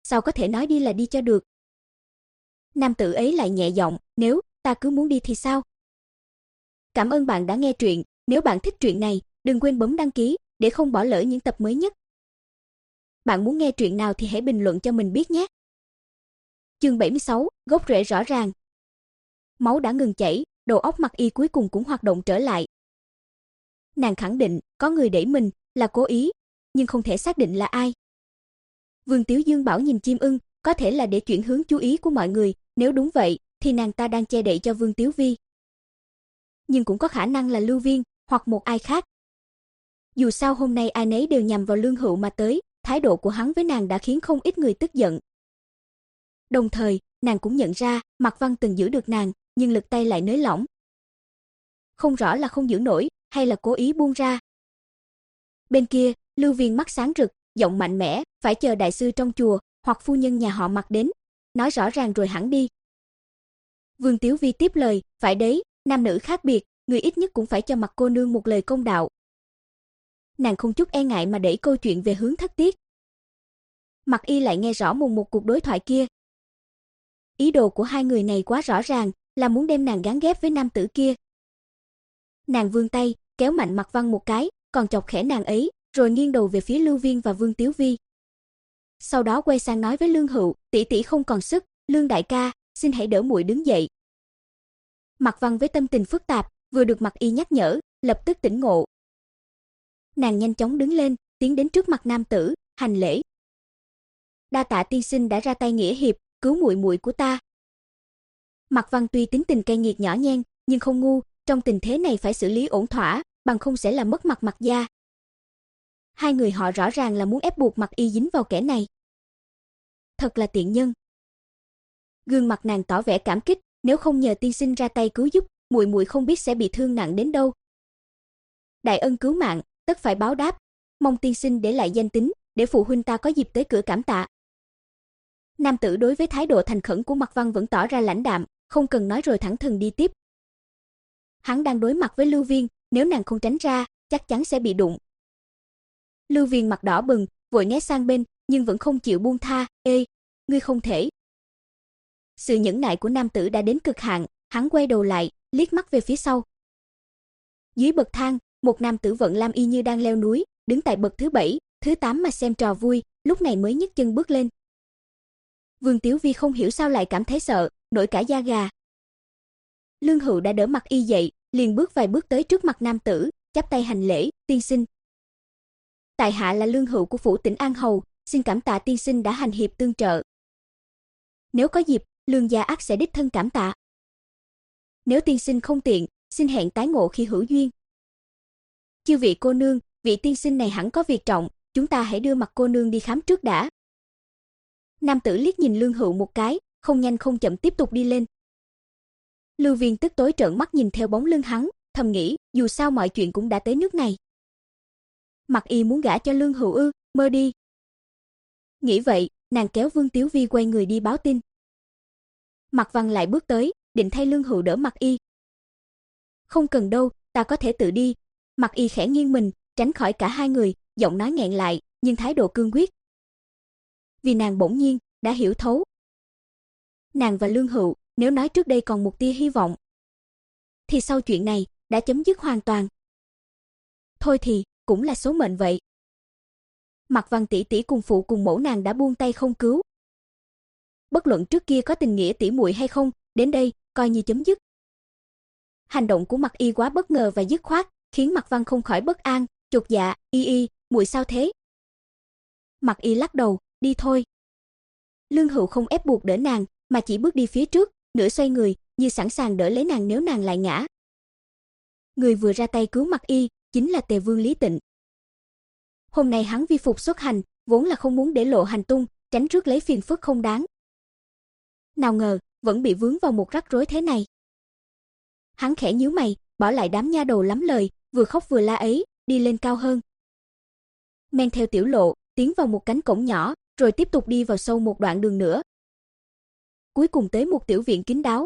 sao có thể nói đi là đi cho được. Nam tử ấy lại nhẹ giọng, nếu ta cứ muốn đi thì sao? Cảm ơn bạn đã nghe truyện, nếu bạn thích truyện này, đừng quên bấm đăng ký để không bỏ lỡ những tập mới nhất. Bạn muốn nghe truyện nào thì hãy bình luận cho mình biết nhé. Chương bảy mươi sáu, gốc rễ rõ ràng. Máu đã ngừng chảy, đầu óc Mặc Y cuối cùng cũng hoạt động trở lại. Nàng khẳng định, có người đẩy mình, là cố ý, nhưng không thể xác định là ai. Vương Tiếu Dương bảo nhìn chim ưng, có thể là để chuyển hướng chú ý của mọi người, nếu đúng vậy, thì nàng ta đang che đậy cho Vương Tiếu Vi. Nhưng cũng có khả năng là Lưu Viên, hoặc một ai khác. Dù sao hôm nay ai nấy đều nhằm vào Lương Hữu mà tới, thái độ của hắn với nàng đã khiến không ít người tức giận. Đồng thời, nàng cũng nhận ra, Mạc Văn từng giữ được nàng, nhưng lực tay lại nới lỏng. Không rõ là không giữ nổi, hay là cố ý buông ra. Bên kia, Lưu Viên mắt sáng rực, giọng mạnh mẽ, phải chờ đại sư trong chùa, hoặc phu nhân nhà họ Mạc đến, nói rõ ràng rồi hẳn đi. Vương Tiếu Vi tiếp lời, phải đấy, nam nữ khác biệt, người ít nhất cũng phải cho Mạc cô nương một lời công đạo. Nàng không chút e ngại mà đẩy câu chuyện về hướng thất tiết. Mạc Y lại nghe rõ mồn một cuộc đối thoại kia. Ý đồ của hai người này quá rõ ràng, là muốn đem nàng gán ghép với nam tử kia. Nàng vươn tay, kéo mạnh Mạc Văn một cái, còn chọc khẽ nàng ấy, rồi nghiêng đầu về phía Lưu Viên và Vương Tiếu Vi. Sau đó quay sang nói với Lương Hữu, tỷ tỷ không còn sức, Lương đại ca, xin hãy đỡ muội đứng dậy. Mạc Văn với tâm tình phức tạp, vừa được Mạc Y nhắc nhở, lập tức tỉnh ngộ. Nàng nhanh chóng đứng lên, tiến đến trước mặt nam tử, hành lễ. Đa tạ tiên sinh đã ra tay nghĩa hiệp, cứu muội muội của ta. Mạc Văn tuy tính tình cay nghiệt nhỏ nhen, nhưng không ngu, trong tình thế này phải xử lý ổn thỏa, bằng không sẽ làm mất mặt Mạc gia. Hai người họ rõ ràng là muốn ép buộc Mạc Y dính vào kẻ này. Thật là tiện nhân. Gương mặt nàng tỏ vẻ cảm kích, nếu không nhờ tiên sinh ra tay cứu giúp, muội muội không biết sẽ bị thương nặng đến đâu. Đại ân cứu mạng, tất phải báo đáp, mong tiên sinh để lại danh tính, để phụ huynh ta có dịp tới cửa cảm tạ. Nam tử đối với thái độ thành khẩn của Mạc Văn vẫn tỏ ra lãnh đạm, không cần nói rồi thẳng thừng đi tiếp. Hắn đang đối mặt với Lưu Viên, nếu nàng không tránh ra, chắc chắn sẽ bị đụng. Lưu Viên mặt đỏ bừng, vội né sang bên, nhưng vẫn không chịu buông tha, "Ê, ngươi không thể." Sự nhẫn nại của nam tử đã đến cực hạn, hắn quay đầu lại, liếc mắt về phía sau. Dưới bậc thang, một nam tử vận lam y như đang leo núi, đứng tại bậc thứ bảy, thứ tám mà xem trò vui, lúc này mới nhấc chân bước lên. Vương Tiếu Vi không hiểu sao lại cảm thấy sợ, nổi cả da gà. Lương Hữu đã đỡ Mạc Y dậy, liền bước vài bước tới trước mặt nam tử, chắp tay hành lễ, "Tiên sinh. Tại hạ là Lương Hữu của phủ Tỉnh An Hầu, xin cảm tạ tiên sinh đã hành hiệp tương trợ. Nếu có dịp, Lương gia ắt sẽ đích thân cảm tạ. Nếu tiên sinh không tiện, xin hẹn tái ngộ khi hữu duyên. Chư vị cô nương, vị tiên sinh này hẳn có việc trọng, chúng ta hãy đưa Mạc cô nương đi khám trước đã." Nam tử liếc nhìn Lương Hữu một cái, không nhanh không chậm tiếp tục đi lên. Lưu Viên tức tối trợn mắt nhìn theo bóng lưng hắn, thầm nghĩ, dù sao mọi chuyện cũng đã tới nước này. Mạc Y muốn gả cho Lương Hữu ư, mơ đi. Nghĩ vậy, nàng kéo Vương Tiếu Vi quay người đi báo tin. Mạc Văn lại bước tới, định thay Lương Hữu đỡ Mạc Y. "Không cần đâu, ta có thể tự đi." Mạc Y khẽ nghiêng mình, tránh khỏi cả hai người, giọng nói nghẹn lại, nhưng thái độ cương quyết. Vì nàng bỗng nhiên đã hiểu thấu. Nàng và Lương Hữu, nếu nói trước đây còn một tia hy vọng, thì sau chuyện này đã chấm dứt hoàn toàn. Thôi thì, cũng là số mệnh vậy. Mạc Văn tỷ tỷ cùng phụ cùng mẫu nàng đã buông tay không cứu. Bất luận trước kia có tình nghĩa tỷ muội hay không, đến đây coi như chấm dứt. Hành động của Mạc Y quá bất ngờ và dứt khoát, khiến Mạc Văn không khỏi bất an, chột dạ, "Y Y, muội sao thế?" Mạc Y lắc đầu, "Đi thôi." Lương Hữu không ép buộc đỡ nàng, mà chỉ bước đi phía trước, nửa xoay người, như sẵn sàng đỡ lấy nàng nếu nàng lại ngã. Người vừa ra tay cứu Mạc Y chính là Tề Vương Lý Tịnh. Hôm nay hắn vi phục xuất hành, vốn là không muốn để lộ hành tung, tránh rước lấy phiền phức không đáng. Nào ngờ, vẫn bị vướng vào một rắc rối thế này. Hắn khẽ nhíu mày, bỏ lại đám nha đầu lắm lời, vừa khóc vừa la ấy, đi lên cao hơn. Men theo tiểu lộ, tiến vào một cánh cổng nhỏ, rồi tiếp tục đi vào sâu một đoạn đường nữa. Cuối cùng tới một tiểu viện kín đáo.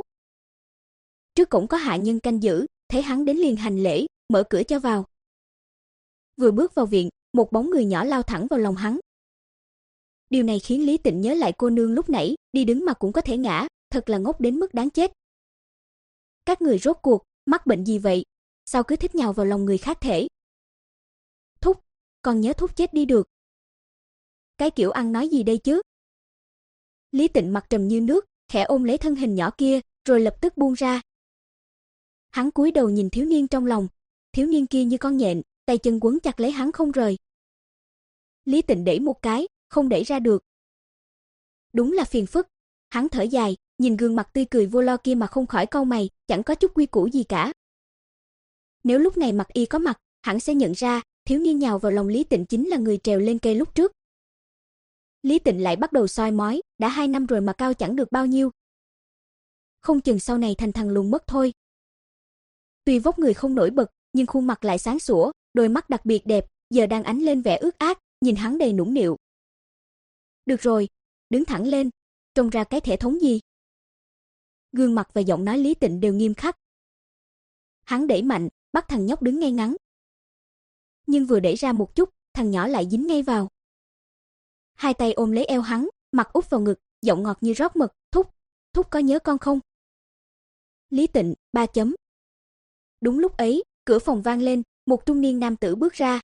Trước cổng có hạ nhân canh giữ, thấy hắn đến liền hành lễ, mở cửa cho vào. Vừa bước vào viện, một bóng người nhỏ lao thẳng vào lòng hắn. Điều này khiến Lý Tịnh nhớ lại cô nương lúc nãy, đi đứng mà cũng có thể ngã, thật là ngốc đến mức đáng chết. Các người rốt cuộc, mắc bệnh gì vậy? Sao cứ thích nhào vào lòng người khác thể? Thúc, con nhớ thúc chết đi được. Cái kiểu ăn nói gì đây chứ? Lý Tịnh mặt trầm như nước, khẽ ôm lấy thân hình nhỏ kia, rồi lập tức buông ra. Hắn cúi đầu nhìn thiếu niên trong lòng, thiếu niên kia như con nhện, tay chân quấn chặt lấy hắn không rời. Lý Tịnh đẩy một cái, không đẩy ra được. Đúng là phiền phức. Hắn thở dài, nhìn gương mặt tươi cười vô lo kia mà không khỏi cau mày, chẳng có chút quy củ gì cả. Nếu lúc này Mặc Y có mặt, hắn sẽ nhận ra, thiếu niên nhào vào lòng Lý Tịnh chính là người trèo lên cây lúc trước. Lý Tịnh lại bắt đầu soi mói, đã hai năm rồi mà cao chẳng được bao nhiêu. Không chừng sau này thành thằng lùn mất thôi. Tuy vóc người không nổi bật, nhưng khuôn mặt lại sáng sủa, đôi mắt đặc biệt đẹp, giờ đang ánh lên vẻ ước ác, nhìn hắn đầy nũng nịu. Được rồi, đứng thẳng lên, trông ra cái thể thống gì? Gương mặt và giọng nói Lý Tịnh đều nghiêm khắc. Hắn đẩy mạnh, bắt thằng nhóc đứng ngay ngắn. Nhưng vừa đẩy ra một chút, thằng nhỏ lại dính ngay vào. Hai tay ôm lấy eo hắn, mặt úp vào ngực, giọng ngọt như rót mật, "Thúc, thúc có nhớ con không?" Lý Tịnh, ba chấm. Đúng lúc ấy, cửa phòng vang lên, một trung niên nam tử bước ra.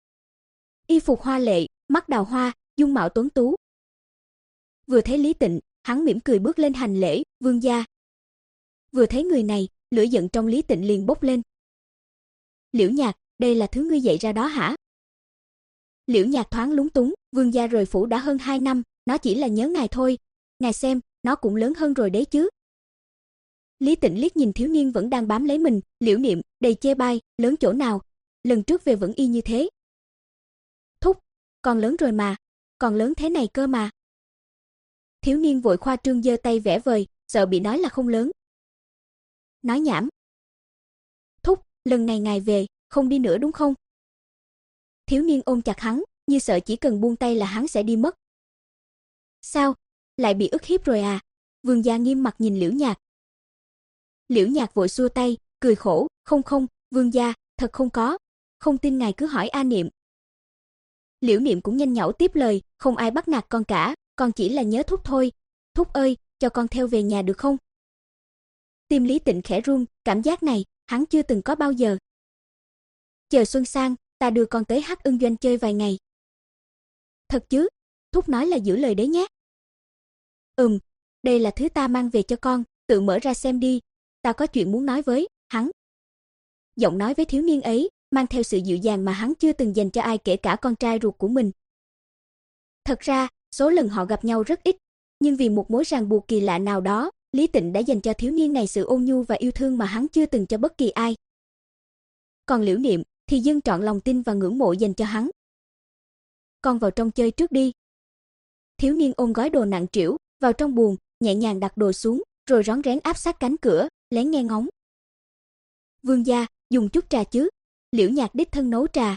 Y phục hoa lệ, mắt đào hoa, dung mạo tuấn tú. Vừa thấy Lý Tịnh, hắn mỉm cười bước lên hành lễ, "Vương gia." Vừa thấy người này, lửa giận trong Lý Tịnh liền bốc lên. "Liễu Nhạc, đây là thứ ngươi dạy ra đó hả?" Liễu Nhạc thoáng lúng túng, "Vương gia rời phủ đã hơn hai năm, nó chỉ là nhớ ngài thôi, ngài xem, nó cũng lớn hơn rồi đấy chứ." Lý Tịnh liếc nhìn thiếu niên vẫn đang bám lấy mình, Liễu Niệm, đầy chê bai, "Lớn chỗ nào, lần trước về vẫn y như thế." "Thúc, còn lớn rồi mà, còn lớn thế này cơ mà." Thiếu niên vội khoa trương giơ tay vẽ vời, sợ bị nói là không lớn. "Nói nhảm. Thúc, lần này ngài về, không đi nữa đúng không?" Thiếu niên ôm chặt hắn, như sợ chỉ cần buông tay là hắn sẽ đi mất. "Sao, lại bị ức hiếp rồi à?" Vương gia nghiêm mặt nhìn Liễu Nhạc. Liễu Nhạc vội xua tay, cười khổ, "Không không, vương gia, thật không có, không tin ngài cứ hỏi A Niệm." Liễu Niệm cũng nhanh nhảu tiếp lời, "Không ai bắt nạt con cả, con chỉ là nhớ thúc thôi. Thúc ơi, cho con theo về nhà được không?" Tim Lý Tịnh khẽ run, cảm giác này, hắn chưa từng có bao giờ. "Chờ xuân sang, ta đưa con tới Hắc Ưng Doanh chơi vài ngày." "Thật chứ? Thúc nói là giữ lời đấy nhé." "Ừm, đây là thứ ta mang về cho con, tự mở ra xem đi, ta có chuyện muốn nói với hắn." Giọng nói với thiếu niên ấy mang theo sự dịu dàng mà hắn chưa từng dành cho ai, kể cả con trai ruột của mình. Thật ra, số lần họ gặp nhau rất ít, nhưng vì một mối ràng buộc kỳ lạ nào đó, Lý Tịnh đã dành cho thiếu niên này sự ôn nhu và yêu thương mà hắn chưa từng cho bất kỳ ai. Còn Liễu Niệm thì dâng trọn lòng tin và ngưỡng mộ dành cho hắn. "Con vào trong chơi trước đi." Thiếu niên ôm gói đồ nặng trĩu vào trong buồng, nhẹ nhàng đặt đồ xuống, rồi rón rén áp sát cánh cửa, lén nghe ngóng. "Vương gia, dùng chút trà chứ?" Liễu Nhạc đích thân nấu trà.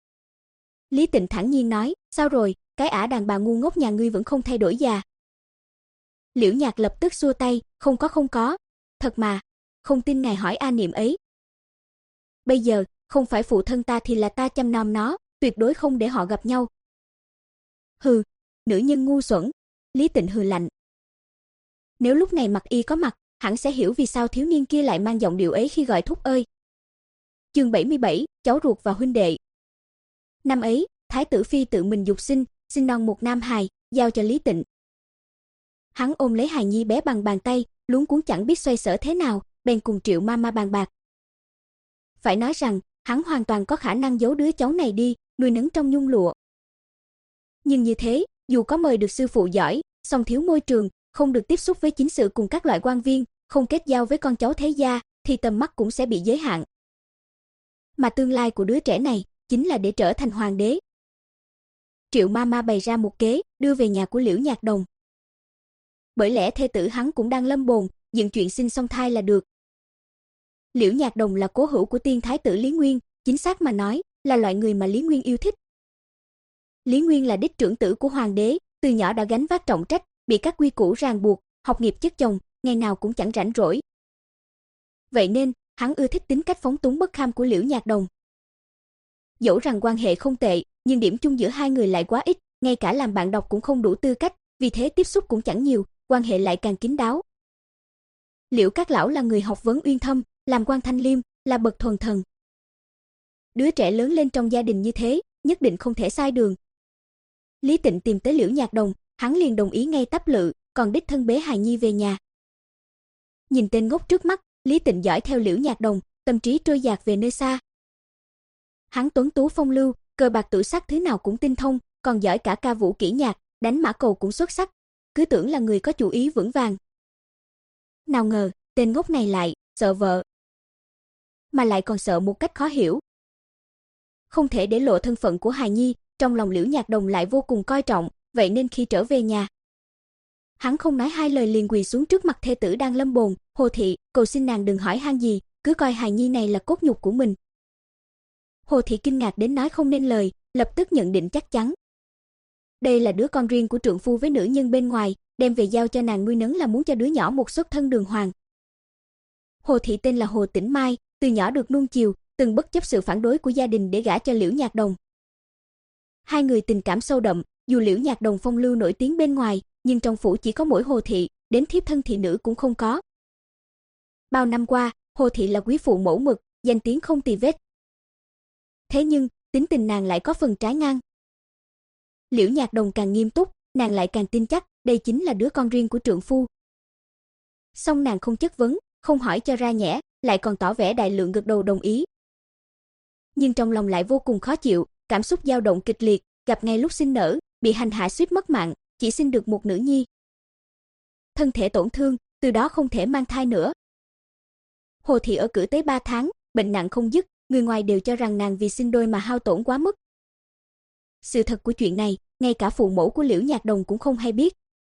Lý Tịnh thản nhiên nói, "Sao rồi, cái ả đàn bà ngu ngốc nhà ngươi vẫn không thay đổi già?" Liễu Nhạc lập tức xua tay, "Không có không có, thật mà, không tin ngài hỏi A Niệm ấy. Bây giờ, không phải phụ thân ta thì là ta chăm nom nó, tuyệt đối không để họ gặp nhau." "Hừ, nữ nhân ngu xuẩn." Lý Tịnh hừ lạnh. Nếu lúc này Mặc Y có mặt, hẳn sẽ hiểu vì sao thiếu niên kia lại mang giọng điệu ấy khi gọi thúc ơi. Chương bảy mươi bảy, cháu ruột và huynh đệ. Năm ấy, Thái tử phi tự mình dục sinh, sinh non một nam hài, giao cho Lý Tịnh. Hắn ôm lấy hài nhi bé bằng bàn tay, luống cuống chẳng biết xoay sở thế nào, bèn cùng Triệu Mama bàn bạc. Phải nói rằng, hắn hoàn toàn có khả năng giấu đứa cháu này đi, nuôi nấng trong nhung lụa. Nhưng như thế, dù có mời được sư phụ giỏi, song thiếu môi trường, không được tiếp xúc với chính sự cùng các loại quan viên, không kết giao với con cháu thế gia, thì tầm mắt cũng sẽ bị giới hạn. Mà tương lai của đứa trẻ này chính là để trở thành hoàng đế. Triệu Mama bày ra một kế, đưa về nhà của Liễu Nhạc Đồng. Bởi lẽ thê tử hắn cũng đang lâm bồn, dựng chuyện sinh song thai là được. Liễu Nhạc Đồng là cố hữu của tiên thái tử Lý Nguyên, chính xác mà nói, là loại người mà Lý Nguyên yêu thích. Lý Nguyên là đích trưởng tử của hoàng đế, từ nhỏ đã gánh vác trọng trách, bị các quy củ ràng buộc, học nghiệp chất chồng, ngày nào cũng chẳng rảnh rỗi. Vậy nên, hắn ưa thích tính cách phóng túng bất kham của Liễu Nhạc Đồng. Dẫu rằng quan hệ không tệ, nhưng điểm chung giữa hai người lại quá ít, ngay cả làm bạn đọc cũng không đủ tư cách, vì thế tiếp xúc cũng chẳng nhiều, quan hệ lại càng kín đáo. Liễu Các lão là người học vấn uyên thâm, làm quan thanh liêm, là bậc thuần thần. Đứa trẻ lớn lên trong gia đình như thế, nhất định không thể sai đường. Lý Tịnh tìm tới Liễu Nhạc Đồng, hắn liền đồng ý ngay tắp lự, còn đích thân bế hài nhi về nhà. Nhìn tên ngốc trước mắt, Lý Tịnh dõi theo Liễu Nhạc Đồng, tâm trí trôi dạt về nơi xa. Hắn tuấn tú phong lưu, cờ bạc tử sắc thứ nào cũng tinh thông, còn giỏi cả ca vũ kỹ nhạc, đánh mã cầu cũng xuất sắc, cứ tưởng là người có chủ ý vững vàng. Nào ngờ, tên ngốc này lại sợ vợ, mà lại còn sợ một cách khó hiểu. Không thể để lộ thân phận của hài nhi, trong lòng Liễu Nhạc Đồng lại vô cùng coi trọng, vậy nên khi trở về nhà, hắn không nói hai lời liền quỳ xuống trước mặt thê tử đang lâm bồn, Hồ thị, cầu xin nàng đừng hỏi han gì, cứ coi hài nhi này là cốt nhục của mình. Hồ thị kinh ngạc đến nói không nên lời, lập tức nhận định chắc chắn. Đây là đứa con riêng của trượng phu với nữ nhân bên ngoài, đem về giao cho nàng nuôi nấng là muốn cho đứa nhỏ một xuất thân đường hoàng. Hồ thị tên là Hồ Tĩnh Mai, từ nhỏ được nuông chiều, từng bất chấp sự phản đối của gia đình để gả cho Liễu Nhạc Đồng. Hai người tình cảm sâu đậm, dù Liễu Nhạc Đồng phong lưu nổi tiếng bên ngoài, nhưng trong phủ chỉ có mỗi Hồ thị, đến thiếp thân thị nữ cũng không có. Bao năm qua, Hồ thị là quý phụ mẫu mực, danh tiếng không tì vết. Thế nhưng, tính tình nàng lại có phần trái ngang. Liễu Nhạc Đồng càng nghiêm túc, nàng lại càng tin chắc đây chính là đứa con riêng của trượng phu. Song nàng không chất vấn, không hỏi cho ra nhẽ, lại còn tỏ vẻ đại lượng gật đầu đồng ý. Nhưng trong lòng lại vô cùng khó chịu, cảm xúc dao động kịch liệt, gặp ngay lúc sinh nở, bị hành hạ suýt mất mạng, chỉ sinh được một nữ nhi. Thân thể tổn thương, từ đó không thể mang thai nữa. Hồ thị ở cữ tới ba tháng, bệnh nặng không dứt, người ngoài đều cho rằng nàng vì sinh đôi mà hao tổn quá mức. Sự thật của chuyện này, ngay cả phụ mẫu của Liễu Nhạc Đồng cũng không hay biết.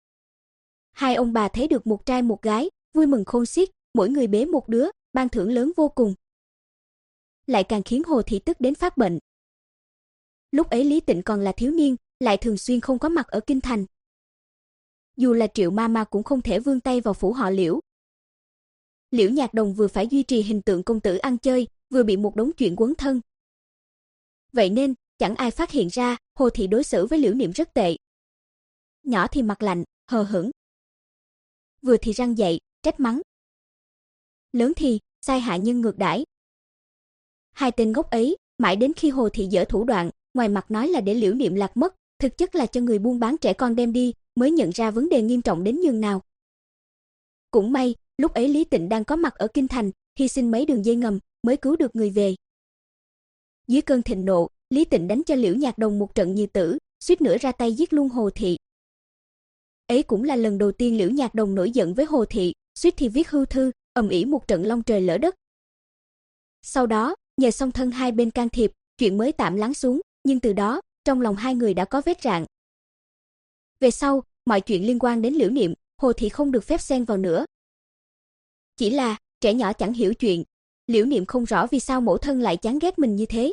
Hai ông bà thấy được một trai một gái, vui mừng khôn xiết, mỗi người bế một đứa, ban thưởng lớn vô cùng. Lại càng khiến Hồ thị tức đến phát bệnh. Lúc ấy Lý Tịnh còn là thiếu niên, lại thường xuyên không có mặt ở kinh thành. Dù là Triệu Mama cũng không thể vươn tay vào phủ họ Liễu. Liễu Nhạc Đồng vừa phải duy trì hình tượng công tử ăn chơi, vừa bị một đống chuyện quấn thân. Vậy nên, chẳng ai phát hiện ra, Hồ thị đối xử với Liễu Niệm rất tệ. Nhỏ thì mặt lạnh, hờ hững. Vừa thì răng dậy, trách mắng. Lớn thì, sai hạ nhân ngược đãi. Hai tên ngốc ấy, mãi đến khi Hồ thị dở thủ đoạn, ngoài mặt nói là để Liễu Niệm lạc mất, thực chất là cho người buôn bán trẻ con đem đi, mới nhận ra vấn đề nghiêm trọng đến nhường nào. Cũng may, lúc ấy Lý Tịnh đang có mặt ở kinh thành, hy sinh mấy đường dây ngầm, mới cứu được người về. Dưới cơn thịnh nộ, Lý Tịnh đánh cho Liễu Nhạc Đồng một trận như tử, suýt nữa ra tay giết luôn Hồ thị. Ấy cũng là lần đầu tiên Liễu Nhạc Đồng nổi giận với Hồ thị, suýt thì viết hưu thư, ầm ĩ một trận long trời lở đất. Sau đó, nhờ song thân hai bên can thiệp, chuyện mới tạm lắng xuống, nhưng từ đó, trong lòng hai người đã có vết rạn. Về sau, mọi chuyện liên quan đến Liễu Niệm, Hồ thị không được phép xen vào nữa. Chỉ là, trẻ nhỏ chẳng hiểu chuyện, Liễu Niệm không rõ vì sao mẫu thân lại chán ghét mình như thế.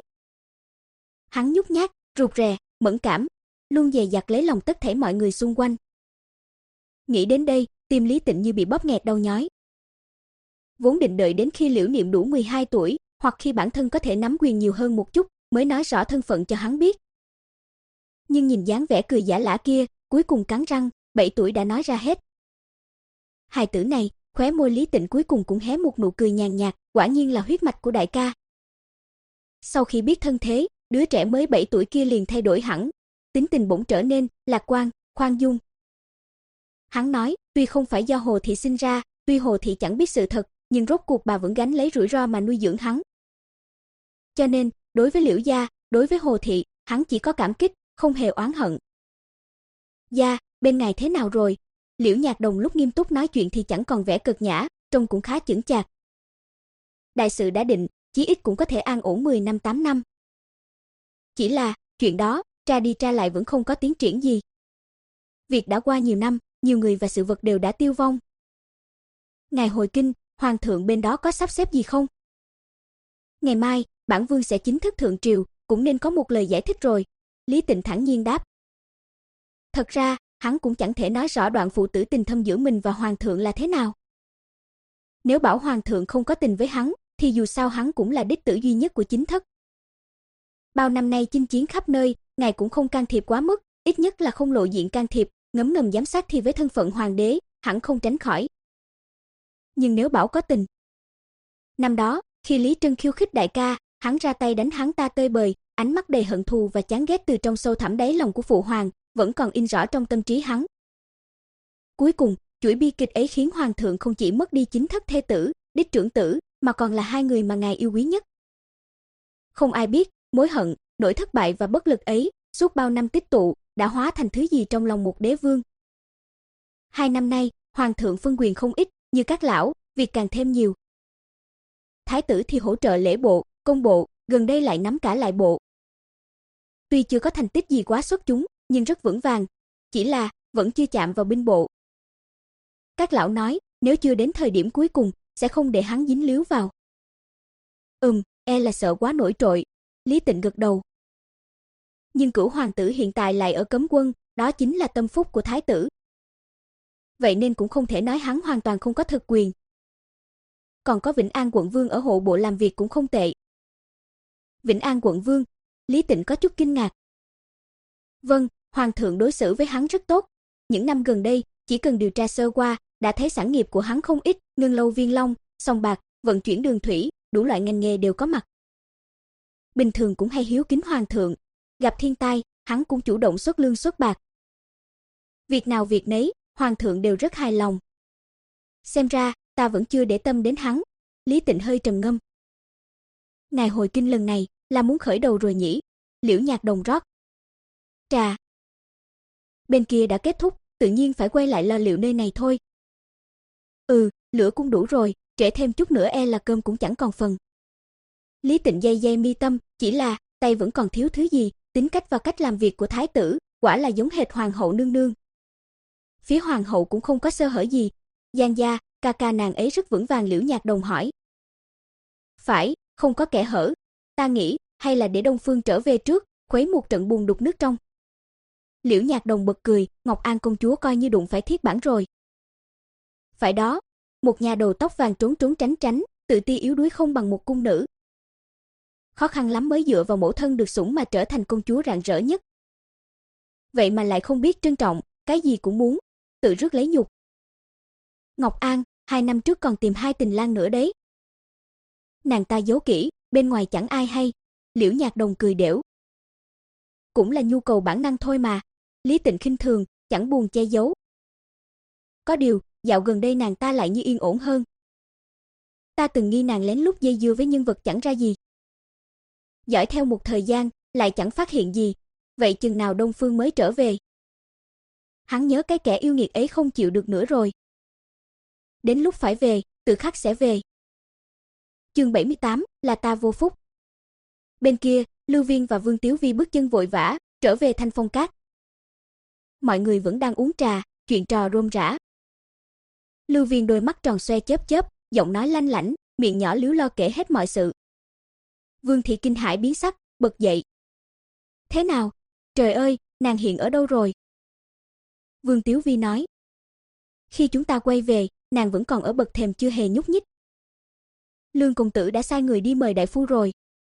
Hắn nhút nhát, rụt rè, mẫn cảm, luôn dè dặt lấy lòng tất thảy mọi người xung quanh. Nghĩ đến đây, tim Lý Tịnh như bị bóp nghẹt đau nhói. Vốn định đợi đến khi Liễu Niệm đủ mười hai tuổi, hoặc khi bản thân có thể nắm quyền nhiều hơn một chút, mới nói rõ thân phận cho hắn biết. Nhưng nhìn dáng vẻ cười giả lả kia, cuối cùng cắn răng, bảy tuổi đã nói ra hết. Hài tử này, khóe môi Lý Tịnh cuối cùng cũng hé một nụ cười nhàn nhạt, quả nhiên là huyết mạch của đại ca. Sau khi biết thân thế, đứa trẻ mới bảy tuổi kia liền thay đổi hẳn, tính tình bỗng trở nên lạc quan, khoan dung. Hắn nói, tuy không phải do Hồ thị sinh ra, tuy Hồ thị chẳng biết sự thật, nhưng rốt cuộc bà vẫn gánh lấy rủi ro mà nuôi dưỡng hắn. Cho nên, đối với Liễu gia, đối với Hồ thị, hắn chỉ có cảm kích, không hề oán hận. Gia, bên ngài thế nào rồi? Liễu Nhạc Đồng lúc nghiêm túc nói chuyện thì chẳng còn vẻ cợt nhã, trông cũng khá chững chạc. Đại sự đã định, chí ít cũng có thể an ổn mười năm tám năm. Chỉ là, chuyện đó, tra đi tra lại vẫn không có tiến triển gì. Việc đã qua nhiều năm, nhiều người và sự vật đều đã tiêu vong. Ngài hồi kinh, hoàng thượng bên đó có sắp xếp gì không? Ngày mai, bản vương sẽ chính thức thượng triều, cũng nên có một lời giải thích rồi. Lý Tịnh thản nhiên đáp. Thật ra, hắn cũng chẳng thể nói rõ đoạn phụ tử tình thâm giữa mình và hoàng thượng là thế nào. Nếu bảo hoàng thượng không có tình với hắn, thì dù sao hắn cũng là đích tử duy nhất của chính thất. Bao năm nay chinh chiến khắp nơi, ngài cũng không can thiệp quá mức, ít nhất là không lộ diện can thiệp, ngấm ngầm giám sát thì với thân phận hoàng đế, hẳn không tránh khỏi. Nhưng nếu bảo có tình. Năm đó, khi Lý Trân khiêu khích đại ca, hắn ra tay đánh hắn ta tơi bời, ánh mắt đầy hận thù và chán ghét từ trong sâu thẳm đáy lòng của phụ hoàng, vẫn còn in rõ trong tâm trí hắn. Cuối cùng, chuỗi bi kịch ấy khiến hoàng thượng không chỉ mất đi chính thất thê tử, đích trưởng tử, mà còn là hai người mà ngài yêu quý nhất. Không ai biết, mối hận, nỗi thất bại và bất lực ấy, suốt bao năm tích tụ, đã hóa thành thứ gì trong lòng một đế vương. Hai năm nay, hoàng thượng phân quyền không ít, như các lão, việc càng thêm nhiều. Thái tử thì hỗ trợ lễ bộ, công bộ, gần đây lại nắm cả lại bộ. Tuy chưa có thành tích gì quá xuất chúng, nhưng rất vững vàng, chỉ là vẫn chưa chạm vào binh bộ. Các lão nói, nếu chưa đến thời điểm cuối cùng, sẽ không để hắn dính líu vào. Ừm, e là sợ quá nổi trội. Lý Tịnh gật đầu. Nhưng cửu hoàng tử hiện tại lại ở cấm quân, đó chính là tâm phúc của thái tử. Vậy nên cũng không thể nói hắn hoàn toàn không có thực quyền. Còn có Vĩnh An quận vương ở hộ bộ làm việc cũng không tệ. Vĩnh An quận vương, Lý Tịnh có chút kinh ngạc. Vâng, hoàng thượng đối xử với hắn rất tốt. Những năm gần đây, chỉ cần điều tra sơ qua, đã thấy sản nghiệp của hắn không ít, ngân lâu Viên Long, sòng bạc, vận chuyển đường thủy, đủ loại ngành nghề đều có mặt. Bình thường cũng hay hiếu kính hoàng thượng, gặp thiên tai, hắn cũng chủ động xuất lương xuất bạc. Việc nào việc nấy, hoàng thượng đều rất hài lòng. Xem ra, ta vẫn chưa để tâm đến hắn. Lý Tịnh hơi trầm ngâm. Ngài hồi kinh lần này là muốn khởi đầu rồi nhỉ? Liễu Nhạc Đồng rót trà. Bên kia đã kết thúc, tự nhiên phải quay lại lo liệu nơi này thôi. Ừ, lửa cũng đủ rồi, trễ thêm chút nữa e là cơm cũng chẳng còn phần. Lý Tịnh dây dây mi tâm, chỉ là tay vẫn còn thiếu thứ gì, tính cách và cách làm việc của thái tử, quả là giống hệt hoàng hậu nương nương. Phía hoàng hậu cũng không có sơ hở gì. Giang gia, ca ca nàng ấy rất vững vàng. Liễu Nhạc Đồng hỏi. Phải, không có kẽ hở. Ta nghĩ, hay là để Đông Phương trở về trước, khuấy một trận bùn đục nước trong. Liễu Nhạc Đồng bật cười, Ngọc An công chúa coi như đụng phải thiết bản rồi. Phải đó, một nhà đầu tóc vàng trốn trốn tránh tránh, tự ti yếu đuối không bằng một cung nữ. Khó khăn lắm mới dựa vào mẫu thân được sủng mà trở thành công chúa rạng rỡ nhất. Vậy mà lại không biết trân trọng, cái gì cũng muốn, tự rước lấy nhục. Ngọc An, hai năm trước còn tìm hai tình lang nữa đấy. Nàng ta giấu kỹ, bên ngoài chẳng ai hay. Liễu Nhạc Đồng cười đểu. Cũng là nhu cầu bản năng thôi mà. Lý Tịnh khinh thường, chẳng buồn che giấu. Có điều, dạo gần đây nàng ta lại như yên ổn hơn. Ta từng nghi nàng lén lút dây dưa với nhân vật chẳng ra gì. Dõi theo một thời gian, lại chẳng phát hiện gì. Vậy chừng nào Đông Phương mới trở về? Hắn nhớ cái kẻ yêu nghiệt ấy không chịu được nữa rồi. Đến lúc phải về, tự khắc sẽ về. Chương bảy mươi tám, là ta vô phúc. Bên kia, Lưu Viên và Vương Tiếu Vi bước chân vội vã, trở về Thanh Phong Các. Mọi người vẫn đang uống trà, chuyện trò rôm rả. Lưu Viên đôi mắt tròn xoe chớp chớp, giọng nói lanh lảnh, miệng nhỏ líu lo kể hết mọi sự. Vương Thị kinh hãi biến sắc, bật dậy. Thế nào? Trời ơi, nàng hiện ở đâu rồi? Vương Tiếu Vi nói. Khi chúng ta quay về, nàng vẫn còn ở bậc thềm chưa hề nhúc nhích. Lương công tử đã sai người đi mời đại phu rồi.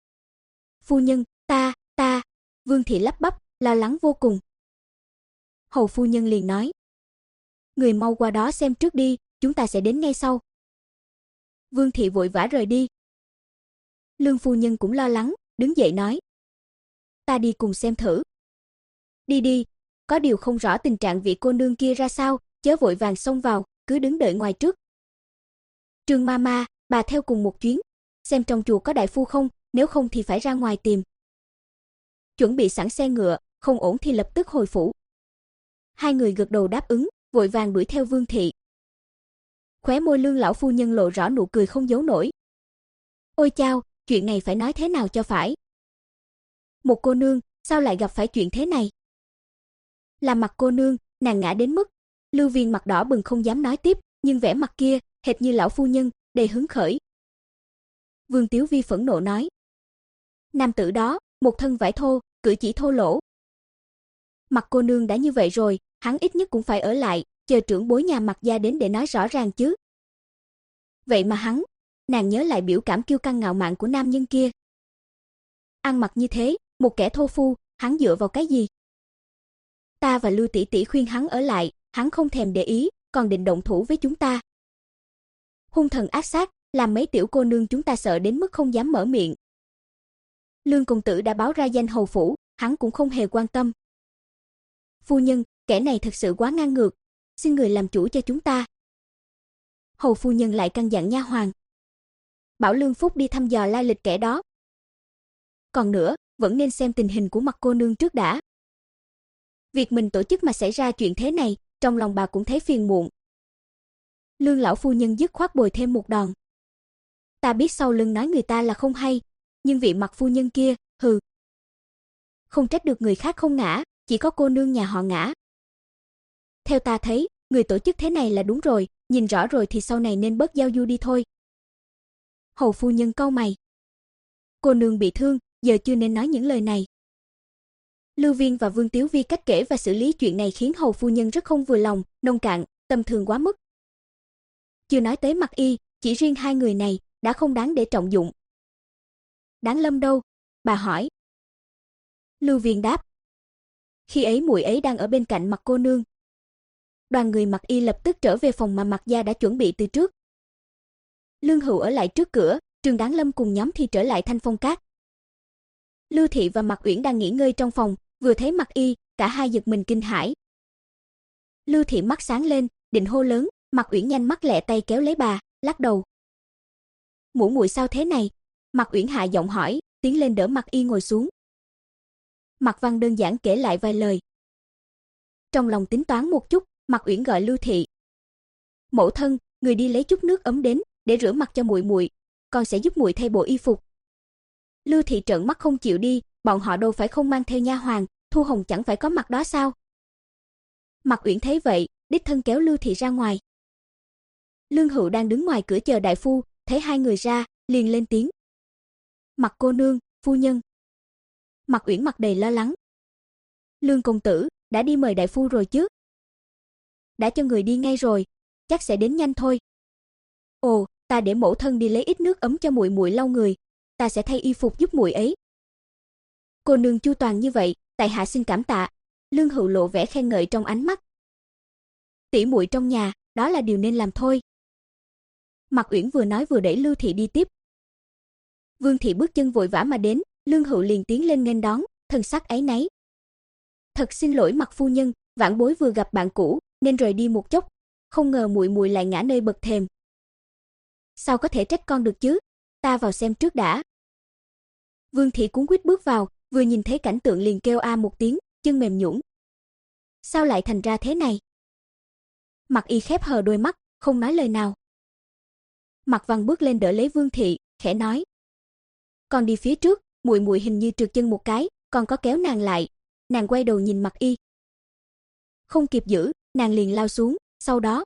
Phu nhân, ta, ta, Vương Thị lắp bắp, lo lắng vô cùng. Hầu phu nhân liền nói. Người mau qua đó xem trước đi, chúng ta sẽ đến ngay sau. Vương Thị vội vã rời đi. Lương phu nhân cũng lo lắng, đứng dậy nói. Ta đi cùng xem thử. Đi đi, có điều không rõ tình trạng vị cô nương kia ra sao, chớ vội vàng xông vào, cứ đứng đợi ngoài trước. Trương Mama, bà theo cùng một chuyến, xem trong chùa có đại phu không, nếu không thì phải ra ngoài tìm. Chuẩn bị sẵn xe ngựa, không ổn thì lập tức hồi phủ. Hai người gật đầu đáp ứng, vội vàng đuổi theo Vương Thị. Khóe môi Lương lão phu nhân lộ rõ nụ cười không giấu nổi. Ôi chao, chuyện này phải nói thế nào cho phải. Một cô nương, sao lại gặp phải chuyện thế này? Là mặt cô nương, nàng ngã đến mức Lưu Viên mặt đỏ bừng không dám nói tiếp, nhưng vẻ mặt kia, hệt như lão phu nhân, đầy hứng khởi. Vương Tiếu Vi phẫn nộ nói. Nam tử đó, một thân vải thô, cử chỉ thô lỗ. Mặt cô nương đã như vậy rồi, hắn ít nhất cũng phải ở lại, chờ trưởng bối nhà Mặt gia đến để nói rõ ràng chứ. Vậy mà hắn, nàng nhớ lại biểu cảm kiêu căng ngạo mạn của nam nhân kia. Ăn mặc như thế, một kẻ thô phu, hắn dựa vào cái gì? Ta và Lưu tỷ tỷ khuyên hắn ở lại, hắn không thèm để ý, còn định động thủ với chúng ta. Hung thần ác sát, làm mấy tiểu cô nương chúng ta sợ đến mức không dám mở miệng. Lương công tử đã báo ra danh hầu phủ, hắn cũng không hề quan tâm. Phu nhân, kẻ này thật sự quá ngang ngược, xin người làm chủ cho chúng ta. Hầu phu nhân lại căn dặn nha hoàn. Bảo Lương Phúc đi thăm dò lai lịch kẻ đó. Còn nữa, vẫn nên xem tình hình của Mặc cô nương trước đã. Việc mình tổ chức mà xảy ra chuyện thế này, trong lòng bà cũng thấy phiền muộn. Lương lão phu nhân dứt khoát bồi thêm một đòn. Ta biết sau lưng nói người ta là không hay, nhưng vị Mặc phu nhân kia, hừ. Không trách được người khác không ngã, chỉ có cô nương nhà họ ngã. Theo ta thấy, người tổ chức thế này là đúng rồi, nhìn rõ rồi thì sau này nên bớt giao du đi thôi. Hầu phu nhân cau mày. Cô nương bị thương, giờ chưa nên nói những lời này. Lưu Viên và Vương Tiếu Vi cách kể và xử lý chuyện này khiến hầu phu nhân rất không vừa lòng, nông cạn, tầm thường quá mức. Chưa nói tới Mặc Y, chỉ riêng hai người này đã không đáng để trọng dụng. Đáng Lâm đâu? Bà hỏi. Lưu Viên đáp. Khi ấy muội ấy đang ở bên cạnh Mặc cô nương. Đoàn người Mặc Y lập tức trở về phòng mà Mặc gia đã chuẩn bị từ trước. Lương Hữu ở lại trước cửa, Trường Đáng Lâm cùng nhóm thì trở lại Thanh Phong Các. Lưu Thị và Mặc Uyển đang nghỉ ngơi trong phòng, vừa thấy Mặc Y, cả hai giật mình kinh hãi. Lưu Thị mắt sáng lên, định hô lớn, Mặc Uyển nhanh mắt lẹ tay kéo lấy bà, lắc đầu. Muội muội sao thế này? Mặc Uyển hạ giọng hỏi, tiến lên đỡ Mặc Y ngồi xuống. Mặc Văn đơn giản kể lại vài lời. Trong lòng tính toán một chút, Mặc Uyển gọi Lưu Thị. Mẫu thân, người đi lấy chút nước ấm đến, để rửa mặt cho muội muội, con sẽ giúp muội thay bộ y phục. Lưu Thị trợn mắt không chịu đi, bọn họ đâu phải không mang theo nha hoàn, Thu Hồng chẳng phải có mặt đó sao? Mặc Uyển thấy vậy, đích thân kéo Lưu Thị ra ngoài. Lương Hữu đang đứng ngoài cửa chờ đại phu, thấy hai người ra, liền lên tiếng. Mặc cô nương, phu nhân. Mặc Uyển mặt đầy lo lắng. Lương công tử, đã đi mời đại phu rồi chứ? Đã cho người đi ngay rồi, chắc sẽ đến nhanh thôi. Ồ, ta để mẫu thân đi lấy ít nước ấm cho muội muội lau người, ta sẽ thay y phục giúp muội ấy. Cô nương chu toàn như vậy, tại hạ xin cảm tạ. Lương Hữu lộ vẻ khen ngợi trong ánh mắt. Tỷ muội trong nhà, đó là điều nên làm thôi. Mặc Uyển vừa nói vừa đẩy Lưu Thị đi tiếp. Vương Thị bước chân vội vã mà đến, Lương Hữu liền tiến lên nghênh đón, thần sắc áy náy. Thật xin lỗi Mặc phu nhân, vãn bối vừa gặp bạn cũ, nên rời đi một chốc, không ngờ muội muội lại ngã nơi bậc thềm. Sao có thể trách con được chứ? Ta vào xem trước đã. Vương Thị cuống quýt bước vào, vừa nhìn thấy cảnh tượng liền kêu a một tiếng, chân mềm nhũn. Sao lại thành ra thế này? Mặc Y khép hờ đôi mắt, không nói lời nào. Mặc Văn bước lên đỡ lấy Vương Thị, khẽ nói: "Con đi phía trước, muội muội hình như trượt chân một cái, con có kéo nàng lại." Nàng quay đầu nhìn Mặc Y. Không kịp giữ, nàng liền lao xuống, sau đó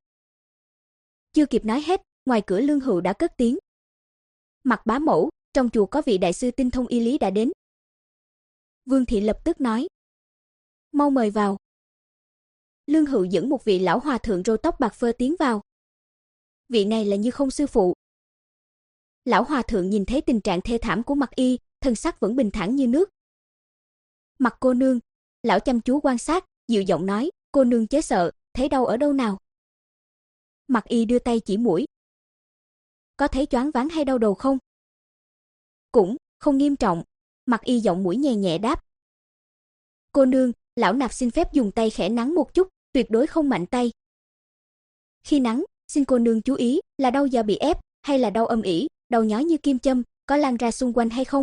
chưa kịp nói hết, ngoài cửa Lương Hữu đã cất tiếng: "Mặc bá mẫu, trong chùa có vị đại sư tinh thông y lý đã đến." Vương Thị lập tức nói: "Mau mời vào." Lương Hữu dẫn một vị lão hòa thượng râu tóc bạc phơ tiến vào. Vị này là Như Không sư phụ. Lão hòa thượng nhìn thấy tình trạng thê thảm của Mặc Y, thân sắc vẫn bình thản như nước. "Mặc cô nương." Lão chăm chú quan sát, dịu giọng nói: "Cô nương chớ sợ, thấy đau ở đâu nào?" Mặc Y đưa tay chỉ mũi. "Có thấy choáng váng hay đau đầu không?" "Cũng không nghiêm trọng." Mặc Y giọng mũi nhẹ nhẹ đáp. "Cô nương, lão nạp xin phép dùng tay khẽ nắng một chút, tuyệt đối không mạnh tay." "Khi nắng, xin cô nương chú ý, là đau do bị ép, hay là đau âm ỉ, đau nhói như kim châm, có lan ra xung quanh hay không?"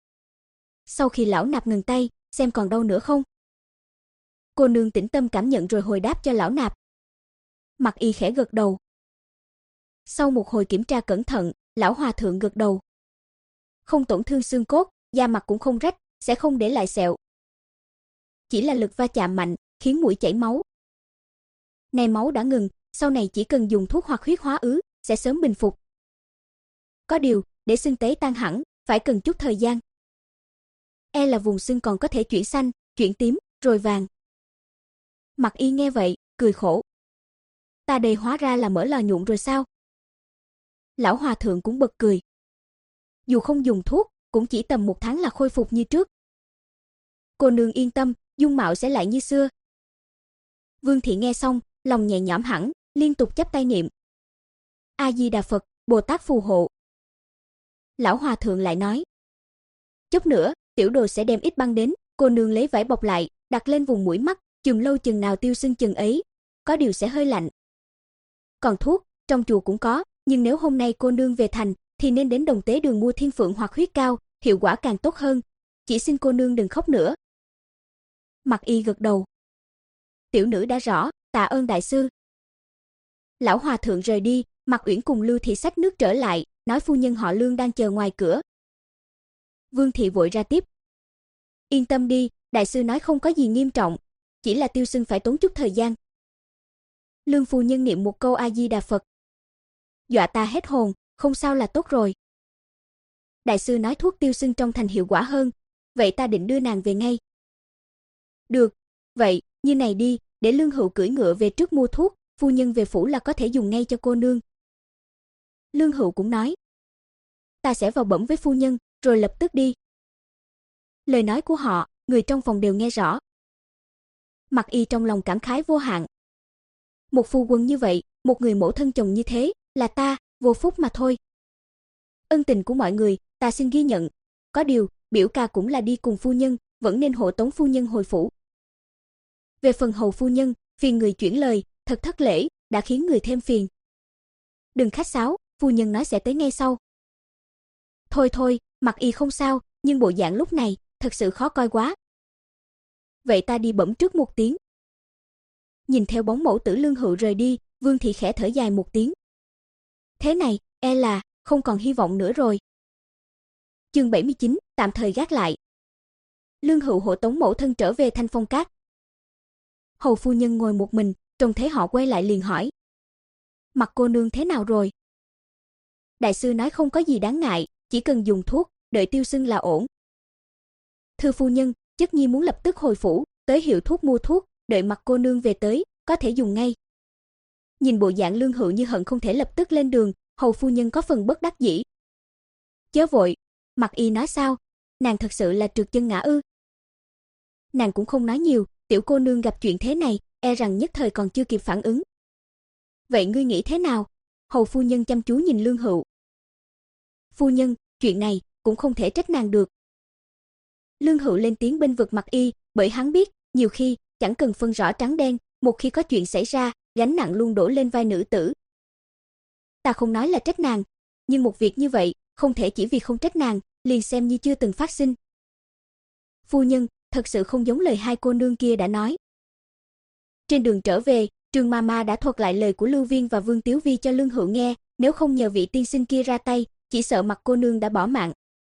Sau khi lão nạp ngừng tay, xem còn đau nữa không. Cô nương tĩnh tâm cảm nhận rồi hồi đáp cho lão nạp. Mặc Y khẽ gật đầu. Sau một hồi kiểm tra cẩn thận, lão hòa thượng gật đầu. Không tổn thương xương cốt, da mặt cũng không rách, sẽ không để lại sẹo. Chỉ là lực va chạm mạnh, khiến mũi chảy máu. Này máu đã ngừng, sau này chỉ cần dùng thuốc hoặc huyết hóa ứ, sẽ sớm bình phục. Có điều, để xương tấy tan hẳn, phải cần chút thời gian. E là vùng xương còn có thể chuyển xanh, chuyển tím, rồi vàng. Mặc Y nghe vậy, cười khổ. Ta đây hóa ra là mở lò nhuộn rồi sao? Lão hòa thượng cũng bật cười. Dù không dùng thuốc, cũng chỉ tầm một tháng là khôi phục như trước. Cô nương yên tâm, dung mạo sẽ lại như xưa. Vương thị nghe xong, lòng nhẹ nhõm hẳn, liên tục chắp tay niệm: A Di Đà Phật, Bồ Tát phù hộ. Lão hòa thượng lại nói: Chút nữa, tiểu đồ sẽ đem ít băng đến, cô nương lấy vải bọc lại, đặt lên vùng mũi mắt, chùm lâu chừng nào tiêu sưng chừng ấy, có điều sẽ hơi lạnh. Còn thuốc, trong chùa cũng có, nhưng nếu hôm nay cô nương về thành thì nên đến Đồng Tế Đường mua thiên phượng hoặc huyết cao, hiệu quả càng tốt hơn. Chỉ xin cô nương đừng khóc nữa. Mặc Y gật đầu. Tiểu nữ đã rõ, tạ ơn đại sư. Lão hòa thượng rời đi, Mạc Uyển cùng Lưu thị xách nước trở lại, nói phu nhân họ Lương đang chờ ngoài cửa. Vương thị vội ra tiếp. Yên tâm đi, đại sư nói không có gì nghiêm trọng, chỉ là tiêu sưng phải tốn chút thời gian. Lương phu nhân niệm một câu A Di Đà Phật. Dọa ta hết hồn, không sao là tốt rồi. Đại sư nói thuốc tiêu sưng trong thành hiệu quả hơn, vậy ta định đưa nàng về ngay. Được, vậy, như này đi, để Lương Hữu cưỡi ngựa về trước mua thuốc, phu nhân về phủ là có thể dùng ngay cho cô nương. Lương Hữu cũng nói. Ta sẽ vào bẩm với phu nhân, rồi lập tức đi. Lời nói của họ, người trong phòng đều nghe rõ. Mặc Y trong lòng cảm khái vô hạn. Một phu quân như vậy, một người mẫu thân chồng như thế, là ta, vô phúc mà thôi. Ân tình của mọi người, ta xin ghi nhận. Có điều, biểu ca cũng là đi cùng phu nhân, vẫn nên hộ tống phu nhân hồi phủ. Về phần hầu phu nhân, phiền người chuyển lời, thật thất lễ, đã khiến người thêm phiền. Đừng khách sáo, phu nhân nói sẽ tới ngay sau. Thôi thôi, Mặc Y không sao, nhưng bộ dạng lúc này, thật sự khó coi quá. Vậy ta đi bẩm trước một tiếng. Nhìn theo bóng mẫu tử Lương Hữu rời đi, Vương thị khẽ thở dài một tiếng. Thế này, e là không còn hy vọng nữa rồi. Chương bảy mươi chín, tạm thời gác lại. Lương Hữu hộ tống mẫu thân trở về Thanh Phong Các. Hầu phu nhân ngồi một mình, trông thấy họ quay lại liền hỏi: Mặc cô nương thế nào rồi? Đại sư nói không có gì đáng ngại, chỉ cần dùng thuốc, đợi tiêu sưng là ổn. Thưa phu nhân, chất nhi muốn lập tức hồi phủ, tới hiệu thuốc mua thuốc, đợi Mặc cô nương về tới, có thể dùng ngay. Nhìn bộ dạng Lương Hữu như hận không thể lập tức lên đường, hầu phu nhân có phần bất đắc dĩ. Chớ vội, Mặc Y nói sao? Nàng thật sự là trượt chân ngã ư? Nàng cũng không nói nhiều, tiểu cô nương gặp chuyện thế này, e rằng nhất thời còn chưa kịp phản ứng. Vậy ngươi nghĩ thế nào? Hầu phu nhân chăm chú nhìn Lương Hữu. Phu nhân, chuyện này cũng không thể trách nàng được. Lương Hữu lên tiếng bên vực Mặc Y, bởi hắn biết, nhiều khi chẳng cần phân rõ trắng đen, một khi có chuyện xảy ra, gánh nặng luôn đổ lên vai nữ tử. Ta không nói là trách nàng, nhưng một việc như vậy, không thể chỉ vì không trách nàng, liền xem như chưa từng phát sinh. Phu nhân, thật sự không giống lời hai cô nương kia đã nói. Trên đường trở về, Trường Mama đã thuật lại lời của Lưu Viên và Vương Tiếu Vi cho Lương Hữu nghe, nếu không nhờ vị tiên sinh kia ra tay, chỉ sợ Mặc cô nương đã bỏ mạng.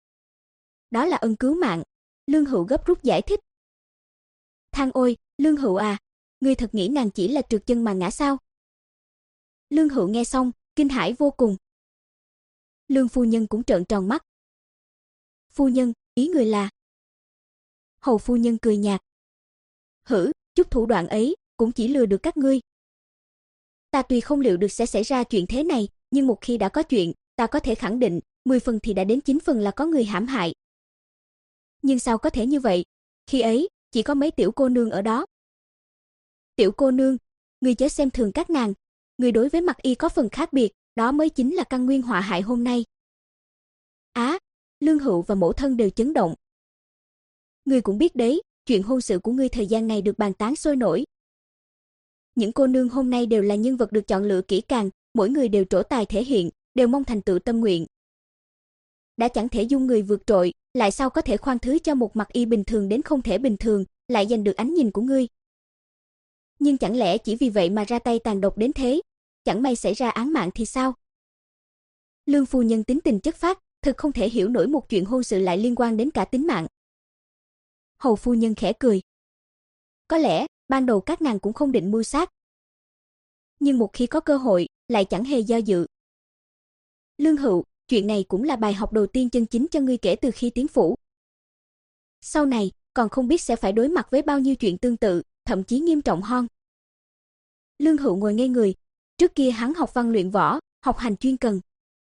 Đó là ân cứu mạng. Lương Hữu gấp rút giải thích. Than ôi, Lương Hữu à, ngươi thật nghĩ nàng chỉ là trượt chân mà ngã sao? Lương Hữu nghe xong, kinh hãi vô cùng. Lương phu nhân cũng trợn tròn mắt. Phu nhân, ý người là? Hầu phu nhân cười nhạt. Hử, chút thủ đoạn ấy, cũng chỉ lừa được các ngươi. Ta tuy không liệu được sẽ xảy ra chuyện thế này, nhưng một khi đã có chuyện, ta có thể khẳng định, mười phần thì đã đến chín phần là có người hãm hại. Nhưng sao có thể như vậy? Khi ấy, chỉ có mấy tiểu cô nương ở đó. Tiểu cô nương, ngươi chớ xem thường các nàng, ngươi đối với Mặc Y có phần khác biệt, đó mới chính là căn nguyên họa hại hôm nay. Á, à, Lương Hữu và mẫu thân đều chấn động. Ngươi cũng biết đấy, chuyện hôn sự của ngươi thời gian này được bàn tán sôi nổi. Những cô nương hôm nay đều là nhân vật được chọn lựa kỹ càng, mỗi người đều trổ tài thể hiện, đều mong thành tựu tâm nguyện. Đã chẳng thể dung người vượt trội, lại sao có thể khoan thứ cho một Mặc Y bình thường đến không thể bình thường, lại giành được ánh nhìn của ngươi. Nhưng chẳng lẽ chỉ vì vậy mà ra tay tàn độc đến thế, chẳng may xảy ra án mạng thì sao? Lương phu nhân tính tình chất phác, thực không thể hiểu nổi một chuyện hôn sự lại liên quan đến cả tính mạng. Hầu phu nhân khẽ cười. Có lẽ, ban đầu các nàng cũng không định mưu sát. Nhưng một khi có cơ hội, lại chẳng hề do dự. Lương Hữu, chuyện này cũng là bài học đầu tiên chân chính cho ngươi kể từ khi tiến phủ. Sau này, còn không biết sẽ phải đối mặt với bao nhiêu chuyện tương tự, thậm chí nghiêm trọng hơn. Lương Hữu ngồi ngây người, trước kia hắn học văn luyện võ, học hành chuyên cần.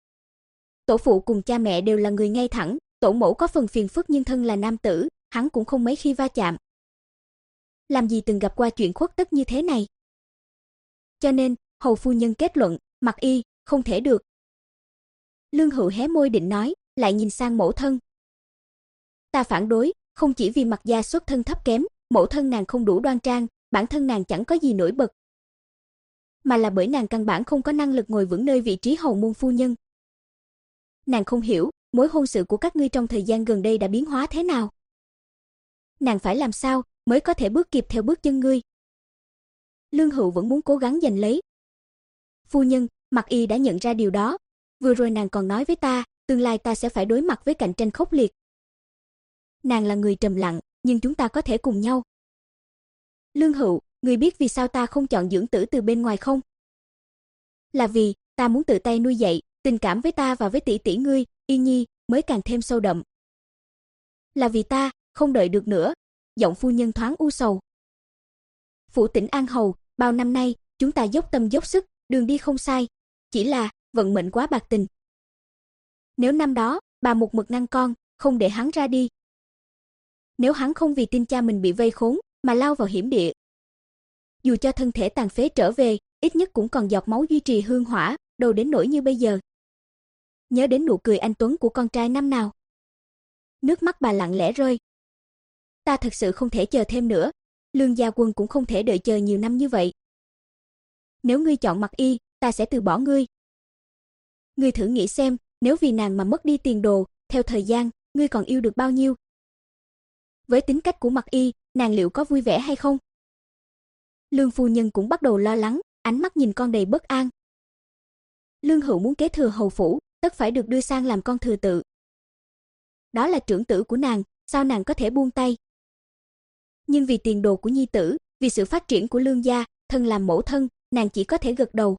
Tổ phụ cùng cha mẹ đều là người ngay thẳng, tổ mẫu có phần phiền phức nhưng thân là nam tử, hắn cũng không mấy khi va chạm. làm gì từng gặp qua chuyện khuất tất như thế này. Cho nên, hầu phu nhân kết luận, Mặc Y không thể được. Lương Hữu hé môi định nói, lại nhìn sang mẫu thân. Ta phản đối, không chỉ vì Mặc gia xuất thân thấp kém, mẫu thân nàng không đủ đoan trang, bản thân nàng chẳng có gì nổi bật, mà là bởi nàng căn bản không có năng lực ngồi vững nơi vị trí hầu môn phu nhân. Nàng không hiểu, mối hôn sự của các ngươi trong thời gian gần đây đã biến hóa thế nào. Nàng phải làm sao mới có thể bước kịp theo bước chân ngươi? Lương Hữu vẫn muốn cố gắng giành lấy. Phu nhân, Mặc Y đã nhận ra điều đó. Vừa rồi nàng còn nói với ta, tương lai ta sẽ phải đối mặt với cạnh tranh khốc liệt. Nàng là người trầm lặng, nhưng chúng ta có thể cùng nhau. Lương Hữu, ngươi biết vì sao ta không chọn dưỡng tử từ bên ngoài không? Là vì, ta muốn tự tay nuôi dạy, tình cảm với ta và với tỷ tỷ ngươi, Yên Nhi, mới càng thêm sâu đậm. Là vì ta, không đợi được nữa. Giọng phu nhân thoáng u sầu. Phủ Tỉnh An Hầu, bao năm nay, chúng ta dốc tâm dốc sức, đường đi không sai. Chỉ là, vận mệnh quá bạc tình. Nếu năm đó, bà một mực ngăn con, không để hắn ra đi. Nếu hắn không vì tin cha mình bị vây khốn, mà lao vào hiểm địa. Dù cho thân thể tàn phế trở về, ít nhất cũng còn giọt máu duy trì hương hỏa, đâu đến nỗi như bây giờ. Nhớ đến nụ cười anh tuấn của con trai năm nào. Nước mắt bà lặng lẽ rơi. Ta thật sự không thể chờ thêm nữa. Lương gia quân cũng không thể đợi chờ nhiều năm như vậy. Nếu ngươi chọn Mặc Y, ta sẽ từ bỏ ngươi. Ngươi thử nghĩ xem, nếu vì nàng mà mất đi tiền đồ, theo thời gian, ngươi còn yêu được bao nhiêu? Với tính cách của Mặc Y, nàng liệu có vui vẻ hay không? Lương phu nhân cũng bắt đầu lo lắng, ánh mắt nhìn con đầy bất an. Lương Hữu muốn kế thừa hầu phủ, tất phải được đưa sang làm con thừa tự. Đó là trưởng tử của nàng, sao nàng có thể buông tay? Nhưng vì tiền đồ của nhi tử, vì sự phát triển của Lương gia, thân làm mẫu thân, nàng chỉ có thể gật đầu.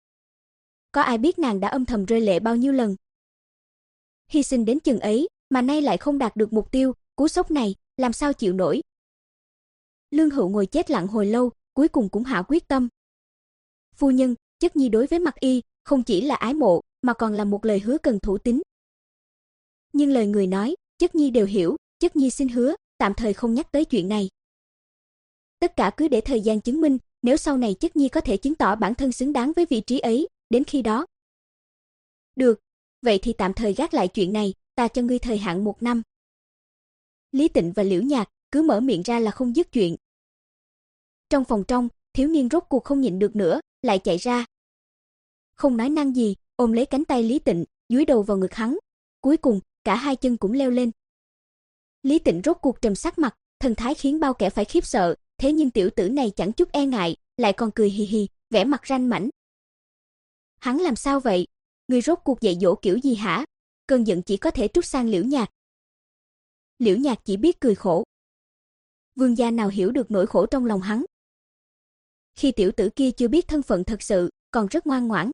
Có ai biết nàng đã âm thầm rơi lệ bao nhiêu lần. Hy sinh đến chừng ấy, mà nay lại không đạt được mục tiêu, cú sốc này, làm sao chịu nổi. Lương Hữu ngồi chết lặng hồi lâu, cuối cùng cũng hạ quyết tâm. Phu nhân, chất nhi đối với Mặc Y, không chỉ là ái mộ, mà còn là một lời hứa cần thủ tín. Nhưng lời người nói, chất nhi đều hiểu, chất nhi xin hứa, tạm thời không nhắc tới chuyện này. Tất cả cứ để thời gian chứng minh, nếu sau này chất nhi có thể chứng tỏ bản thân xứng đáng với vị trí ấy, đến khi đó. Được, vậy thì tạm thời gác lại chuyện này, ta cho ngươi thời hạn một năm. Lý Tịnh và Liễu Nhạc cứ mở miệng ra là không dứt chuyện. Trong phòng trong, thiếu niên rốt cuộc không nhịn được nữa, lại chạy ra. Không nói năng gì, ôm lấy cánh tay Lý Tịnh, dúi đầu vào ngực hắn. Cuối cùng, cả hai chân cũng leo lên. Lý Tịnh rốt cuộc trầm sắc mặt, thần thái khiến bao kẻ phải khiếp sợ, thế nhưng tiểu tử này chẳng chút e ngại, lại còn cười hì hì, vẻ mặt ranh mãnh. Hắn làm sao vậy? Người rốt cuộc dạy dỗ kiểu gì hả? Cơn giận chỉ có thể trút sang Liễu Nhạc. Liễu Nhạc chỉ biết cười khổ. Vương gia nào hiểu được nỗi khổ trong lòng hắn. Khi tiểu tử kia chưa biết thân phận thật sự, còn rất ngoan ngoãn.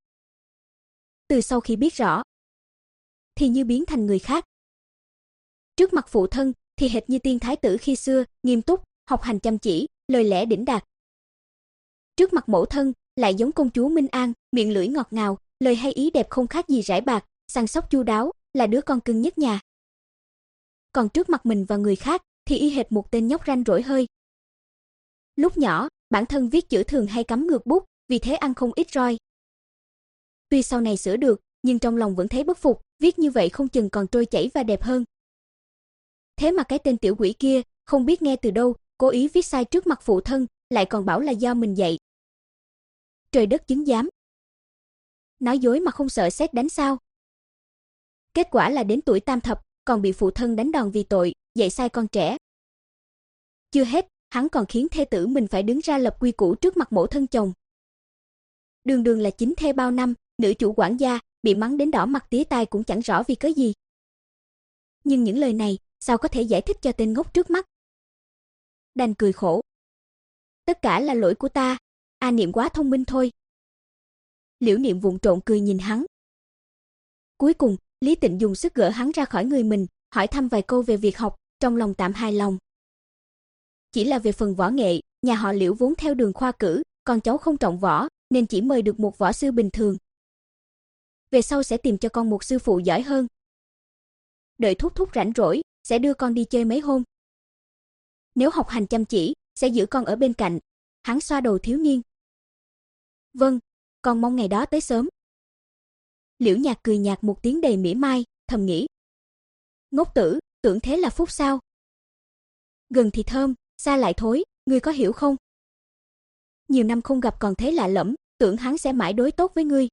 Từ sau khi biết rõ, thì như biến thành người khác. Trước mặt phụ thân, thì hệt như tiên thái tử khi xưa, nghiêm túc, học hành chăm chỉ, lời lẽ đỉnh đạt. Trước mặt mẫu thân, lại giống công chúa Minh An, miệng lưỡi ngọt ngào, lời hay ý đẹp không khác gì rải bạc, săn sóc chu đáo, là đứa con cưng nhất nhà. Còn trước mặt mình và người khác, thì y hệt một tên nhóc ranh rỗi hơi. Lúc nhỏ, bản thân viết chữ thường hay cắm ngược bút, vì thế ăn không ít roi. Tuy sau này sửa được, nhưng trong lòng vẫn thấy bất phục, viết như vậy không chừng còn trôi chảy và đẹp hơn. Thế mà cái tên tiểu quỷ kia, không biết nghe từ đâu, cố ý viết sai trước mặt phụ thân, lại còn bảo là do mình dạy. Trời đất chứng giám. Nói dối mà không sợ sét đánh sao? Kết quả là đến tuổi tam thập, còn bị phụ thân đánh đòn vì tội, dạy sai con trẻ. Chưa hết, hắn còn khiến thê tử mình phải đứng ra lập quy củ trước mặt mẫu thân chồng. Đường đường là chính thê bao năm, nữ chủ quản gia, bị mắng đến đỏ mặt tía tai cũng chẳng rõ vì cớ gì. Nhưng những lời này, sao có thể giải thích cho tên ngốc trước mắt? Đành cười khổ. Tất cả là lỗi của ta, A Niệm quá thông minh thôi. Liễu Niệm vụng trộn cười nhìn hắn. Cuối cùng, Lý Tịnh dùng sức gỡ hắn ra khỏi người mình, hỏi thăm vài câu về việc học, trong lòng tạm hài lòng. Chỉ là về phần võ nghệ, nhà họ Liễu vốn theo đường khoa cử, con cháu không trọng võ, nên chỉ mời được một võ sư bình thường. Về sau sẽ tìm cho con một sư phụ giỏi hơn. Đợi thúc thúc rảnh rỗi, sẽ đưa con đi chơi mấy hôm. Nếu học hành chăm chỉ, sẽ giữ con ở bên cạnh. Hắn xoa đầu thiếu niên. Vâng, con mong ngày đó tới sớm. Liễu Nhạc cười nhạt một tiếng đầy mỉa mai, thầm nghĩ. Ngốc tử, tưởng thế là phúc sao? Gần thì thơm, xa lại thối, ngươi có hiểu không? Nhiều năm không gặp còn thế lạ lẫm, tưởng hắn sẽ mãi đối tốt với ngươi.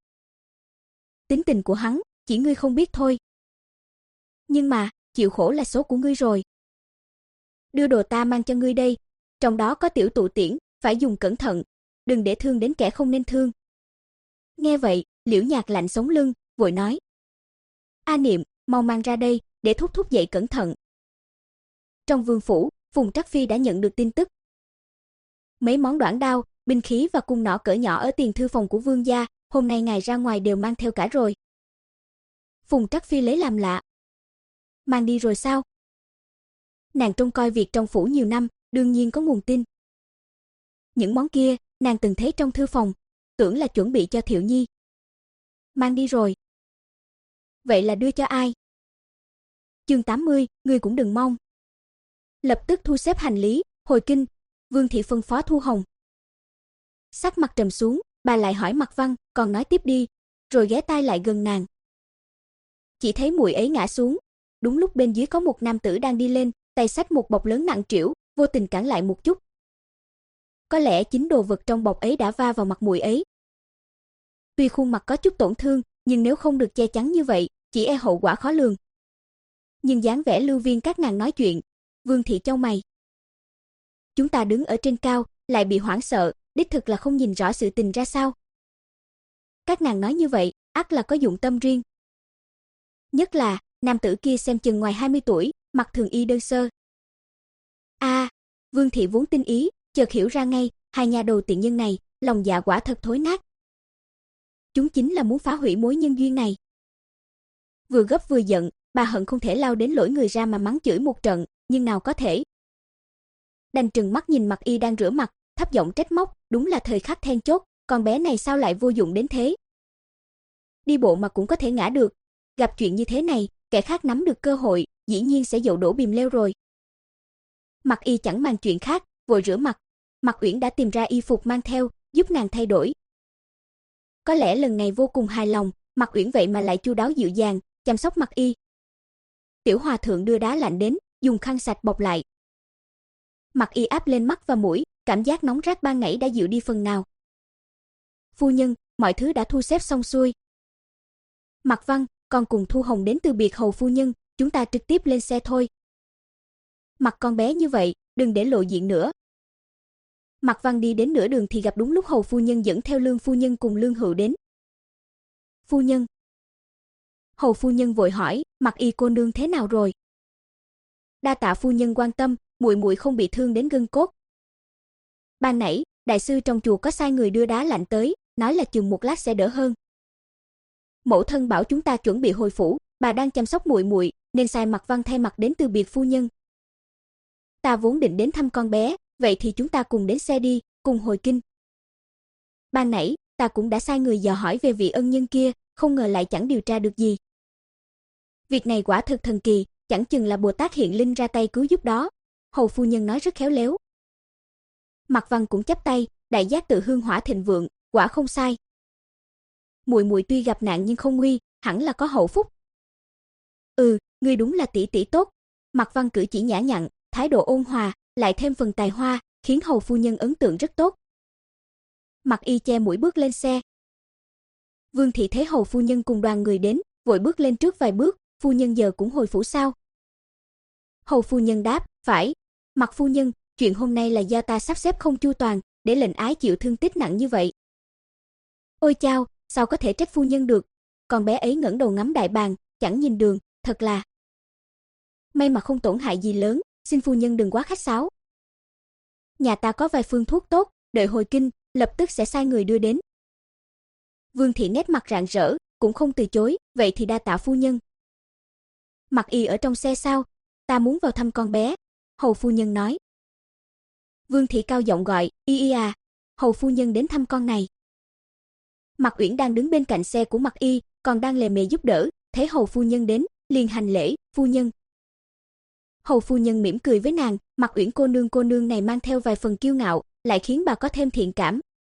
Tính tình của hắn, chỉ ngươi không biết thôi. Nhưng mà, chịu khổ là số của ngươi rồi. Đưa đồ ta mang cho ngươi đây, trong đó có tiểu tụ tiễn, phải dùng cẩn thận, đừng để thương đến kẻ không nên thương. Nghe vậy, Liễu Nhạc lạnh sống lưng, vội nói. A Niệm, mau mang ra đây, để thúc thúc dậy cẩn thận. Trong vương phủ, Phùng Trắc Phi đã nhận được tin tức. Mấy món đoản đao, binh khí và cung nỏ cỡ nhỏ ở tiền thư phòng của vương gia, hôm nay ngài ra ngoài đều mang theo cả rồi. Phùng Trắc Phi lấy làm lạ. Mang đi rồi sao? Nàng trông coi việc trong phủ nhiều năm, đương nhiên có nguồn tin. Những món kia, nàng từng thấy trong thư phòng, tưởng là chuẩn bị cho Thiệu Nhi. Mang đi rồi. Vậy là đưa cho ai? Chương tám mươi, ngươi cũng đừng mong. Lập tức thu xếp hành lý, hồi kinh, Vương thị phân phó Thu Hồng. Sắc mặt trầm xuống, bà lại hỏi Mạc Văn, còn nói tiếp đi, rồi ghé tai lại gần nàng. Chỉ thấy muội ấy ngã xuống, đúng lúc bên dưới có một nam tử đang đi lên, tay xách một bọc lớn nặng trĩu, vô tình cản lại một chút. Có lẽ chính đồ vật trong bọc ấy đã va vào mặt muội ấy. Tuy khuôn mặt có chút tổn thương, nhưng nếu không được che chắn như vậy, chỉ e hậu quả khó lường. Nhưng dáng vẻ lưu viên các nàng nói chuyện, Vương thị chau mày. Chúng ta đứng ở trên cao, lại bị hoảng sợ, đích thực là không nhìn rõ sự tình ra sao. Các nàng nói như vậy, ắt là có dụng tâm riêng. Nhất là, nam tử kia xem chừng ngoài hai mươi tuổi, mặc thường y đơn sơ. A, à, Vương thị vốn tinh ý, chợt hiểu ra ngay, hai nhà đầu tiện nhân này, lòng dạ quả thật thối nát. Chúng chính là muốn phá hủy mối nhân duyên này. Vừa gấp vừa giận, bà hận không thể lao đến lỗi người ra mà mắng chửi một trận, nhưng nào có thể. Đành trừng mắt nhìn Mặc Y đang rửa mặt, thấp giọng trách móc, đúng là thời khắc then chốt, con bé này sao lại vô dụng đến thế. Đi bộ mà cũng có thể ngã được, gặp chuyện như thế này, kẻ khác nắm được cơ hội, dĩ nhiên sẽ dậu đổ bìm leo rồi. Mặc Y chẳng màng chuyện khác, vội rửa mặt. Mạc Uyển đã tìm ra y phục mang theo, giúp nàng thay đổi. Có lẽ lần này vô cùng hài lòng, Mạc Uyển vậy mà lại chu đáo dịu dàng, chăm sóc Mặc Y. Tiểu hòa thượng đưa đá lạnh đến, dùng khăn sạch bọc lại. Mặc Y áp lên mắt và mũi, cảm giác nóng rát ban nãy đã dịu đi phần nào. Phu nhân, mọi thứ đã thu xếp xong xuôi. Mạc Văn, con cùng Thu Hồng đến từ biệt hầu phu nhân, chúng ta trực tiếp lên xe thôi. Mặt con bé như vậy, đừng để lộ diện nữa. Mạc Văn đi đến nửa đường thì gặp đúng lúc hầu phu nhân dẫn theo Lương phu nhân cùng Lương Hữu đến. Phu nhân. Hầu phu nhân vội hỏi, Mặc Y cô nương thế nào rồi? Đa tạ phu nhân quan tâm, muội muội không bị thương đến gân cốt. Ban nãy, đại sư trong chùa có sai người đưa đá lạnh tới, nói là chừng một lát sẽ đỡ hơn. Mẫu thân bảo chúng ta chuẩn bị hồi phủ, bà đang chăm sóc muội muội, nên sai Mạc Văn thay mặt đến từ biệt phu nhân. Ta vốn định đến thăm con bé, vậy thì chúng ta cùng đến xe đi, cùng hồi kinh. Ban nãy, ta cũng đã sai người dò hỏi về vị ân nhân kia, không ngờ lại chẳng điều tra được gì. Việc này quả thực thần kỳ, chẳng chừng là Bồ Tát hiện linh ra tay cứu giúp đó. Hầu phu nhân nói rất khéo léo. Mạc Văn cũng chắp tay, đại giác tự hương hỏa thịnh vượng, quả không sai. Muội muội tuy gặp nạn nhưng không nguy, hẳn là có hậu phúc. Ừ, ngươi đúng là tỷ tỷ tốt. Mạc Văn cử chỉ nhã nhặn, thái độ ôn hòa, lại thêm phần tài hoa, khiến hầu phu nhân ấn tượng rất tốt. Mặc Y che mũi bước lên xe. Vương thị thấy hầu phu nhân cùng đoàn người đến, vội bước lên trước vài bước, phu nhân giờ cũng hồi phủ sao? Hầu phu nhân đáp, phải. Mặc phu nhân, chuyện hôm nay là do ta sắp xếp không chu toàn, để lệnh ái chịu thương tích nặng như vậy. Ôi chao, sao có thể trách phu nhân được? Con bé ấy ngẩng đầu ngắm đại bàng, chẳng nhìn đường, thật là. May mà không tổn hại gì lớn, xin phu nhân đừng quá khách sáo. Nhà ta có vài phương thuốc tốt, đợi hồi kinh, lập tức sẽ sai người đưa đến. Vương thị nét mặt rạng rỡ, cũng không từ chối, vậy thì đa tạ phu nhân. Mặc Y ở trong xe sao? Ta muốn vào thăm con bé. Hầu phu nhân nói. Vương thị cao giọng gọi, Y Y à, hầu phu nhân đến thăm con này. Mạc Uyển đang đứng bên cạnh xe của Mặc Y, còn đang lề mề giúp đỡ, thấy hầu phu nhân đến, liền hành lễ, phu nhân. Hầu phu nhân mỉm cười với nàng, Mặc Uyển cô nương cô nương này mang theo vài phần kiêu ngạo, lại khiến bà có thêm thiện cảm.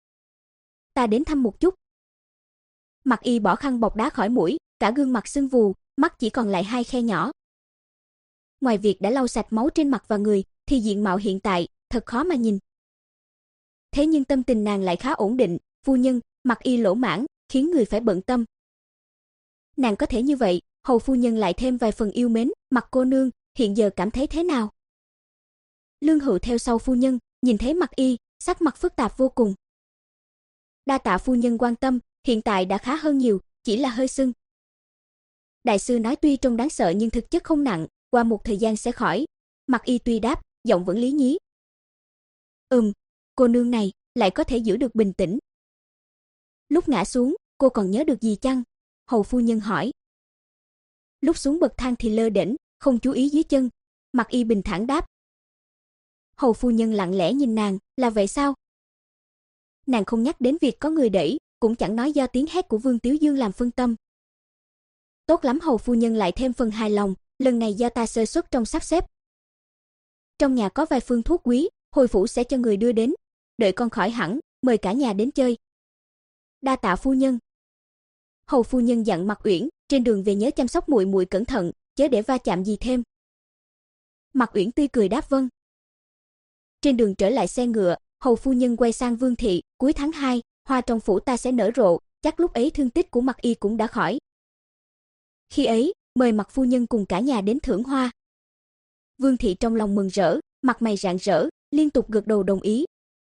Ta đến thăm một chút. Mặc Y bỏ khăn bọc đá khỏi mũi, cả gương mặt sưng vù, mắt chỉ còn lại hai khe nhỏ. Ngoài việc đã lau sạch máu trên mặt và người, thì diện mạo hiện tại thật khó mà nhìn. Thế nhưng tâm tình nàng lại khá ổn định, phu nhân, Mặc Y lỗ mãng, khiến người phải bận tâm. Nàng có thể như vậy, hầu phu nhân lại thêm vài phần yêu mến, Mặc cô nương hiện giờ cảm thấy thế nào? Lương Hữu theo sau phu nhân, nhìn thấy Mặc Y, sắc mặt phức tạp vô cùng. Đa tạ phu nhân quan tâm, hiện tại đã khá hơn nhiều, chỉ là hơi sưng. Đại sư nói tuy trông đáng sợ nhưng thực chất không nặng, qua một thời gian sẽ khỏi. Mặc Y tuy đáp, giọng vẫn lý nhí. Ừm, cô nương này lại có thể giữ được bình tĩnh. Lúc ngã xuống, cô còn nhớ được gì chăng? Hầu phu nhân hỏi. Lúc xuống bậc thang thì lơ đễnh, không chú ý dưới chân. Mặc Y bình thản đáp. Hầu phu nhân lặng lẽ nhìn nàng, là vậy sao? Nàng không nhắc đến việc có người đẩy, cũng chẳng nói do tiếng hét của Vương Tiếu Dương làm phân tâm. Tốt lắm, hầu phu nhân lại thêm phần hài lòng, lần này do ta sơ suất trong sắp xếp. Trong nhà có vài phương thuốc quý, hồi phủ sẽ cho người đưa đến. Đợi con khỏi hẳn, mời cả nhà đến chơi. Đa tạ phu nhân. Hầu phu nhân dặn Mặc Uyển, trên đường về nhớ chăm sóc muội muội cẩn thận, chớ để va chạm gì thêm. Mặc Uyển tươi cười đáp vâng. Trên đường trở lại xe ngựa, hầu phu nhân quay sang Vương thị, cuối tháng hai, hoa trong phủ ta sẽ nở rộ, chắc lúc ấy thương tích của Mặc Y cũng đã khỏi. Khi ấy, mời Mặc phu nhân cùng cả nhà đến thưởng hoa. Vương thị trong lòng mừng rỡ, mặt mày rạng rỡ, liên tục gật đầu đồng ý.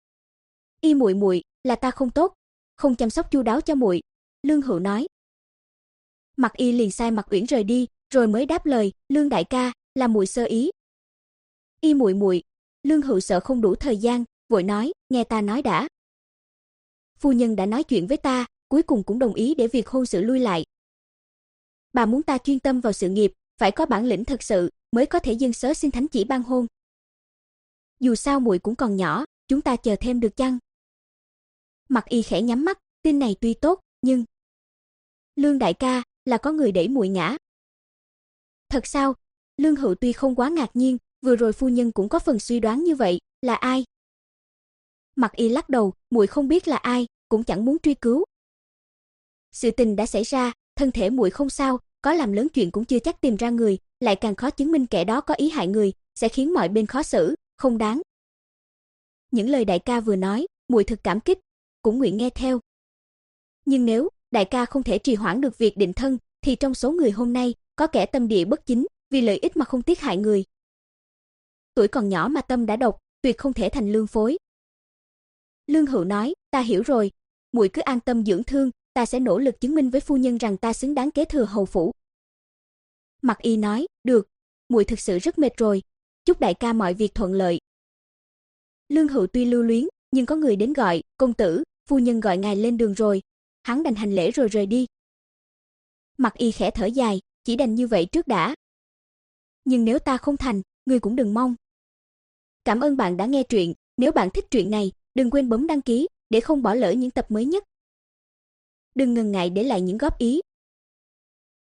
Y muội muội, là ta không tốt, không chăm sóc chu đáo cho muội, Lương Hữu nói. Mặc Y liền sai Mặc Uyển rời đi, rồi mới đáp lời, Lương đại ca, là muội sơ ý. Y muội muội, Lương Hữu sợ không đủ thời gian, vội nói, nghe ta nói đã. Phu nhân đã nói chuyện với ta, cuối cùng cũng đồng ý để việc hôn sự lui lại. Bà muốn ta chuyên tâm vào sự nghiệp, phải có bản lĩnh thật sự, mới có thể dâng sớ xin thánh chỉ ban hôn. Dù sao muội cũng còn nhỏ, chúng ta chờ thêm được chăng? Mặc Y khẽ nhắm mắt, tin này tuy tốt, nhưng Lương đại ca, là có người đẩy muội ngã. Thật sao? Lương Hữu tuy không quá ngạc nhiên, vừa rồi phu nhân cũng có phần suy đoán như vậy, là ai? Mặc Y lắc đầu, muội không biết là ai, cũng chẳng muốn truy cứu. Sự tình đã xảy ra, thân thể muội không sao, có làm lớn chuyện cũng chưa chắc tìm ra người, lại càng khó chứng minh kẻ đó có ý hại người, sẽ khiến mọi bên khó xử, không đáng. Những lời đại ca vừa nói, muội thực cảm kích, cũng nguyện nghe theo. Nhưng nếu đại ca không thể trì hoãn được việc định thân, thì trong số người hôm nay có kẻ tâm địa bất chính, vì lợi ích mà không tiếc hại người. Tuổi còn nhỏ mà tâm đã độc, tuyệt không thể thành lương phối. Lương Hữu nói, ta hiểu rồi, muội cứ an tâm dưỡng thương, ta sẽ nỗ lực chứng minh với phu nhân rằng ta xứng đáng kế thừa hầu phủ. Mặc Y nói, được, muội thực sự rất mệt rồi, chúc đại ca mọi việc thuận lợi. Lương Hữu tuy lưu luyến, nhưng có người đến gọi, công tử, phu nhân gọi ngài lên đường rồi. Hắn đành hành lễ rồi rời đi. Mặc Y khẽ thở dài, chỉ đành như vậy trước đã. Nhưng nếu ta không thành, ngươi cũng đừng mong. Cảm ơn bạn đã nghe truyện, nếu bạn thích truyện này, đừng quên bấm đăng ký để không bỏ lỡ những tập mới nhất. Đừng ngần ngại để lại những góp ý,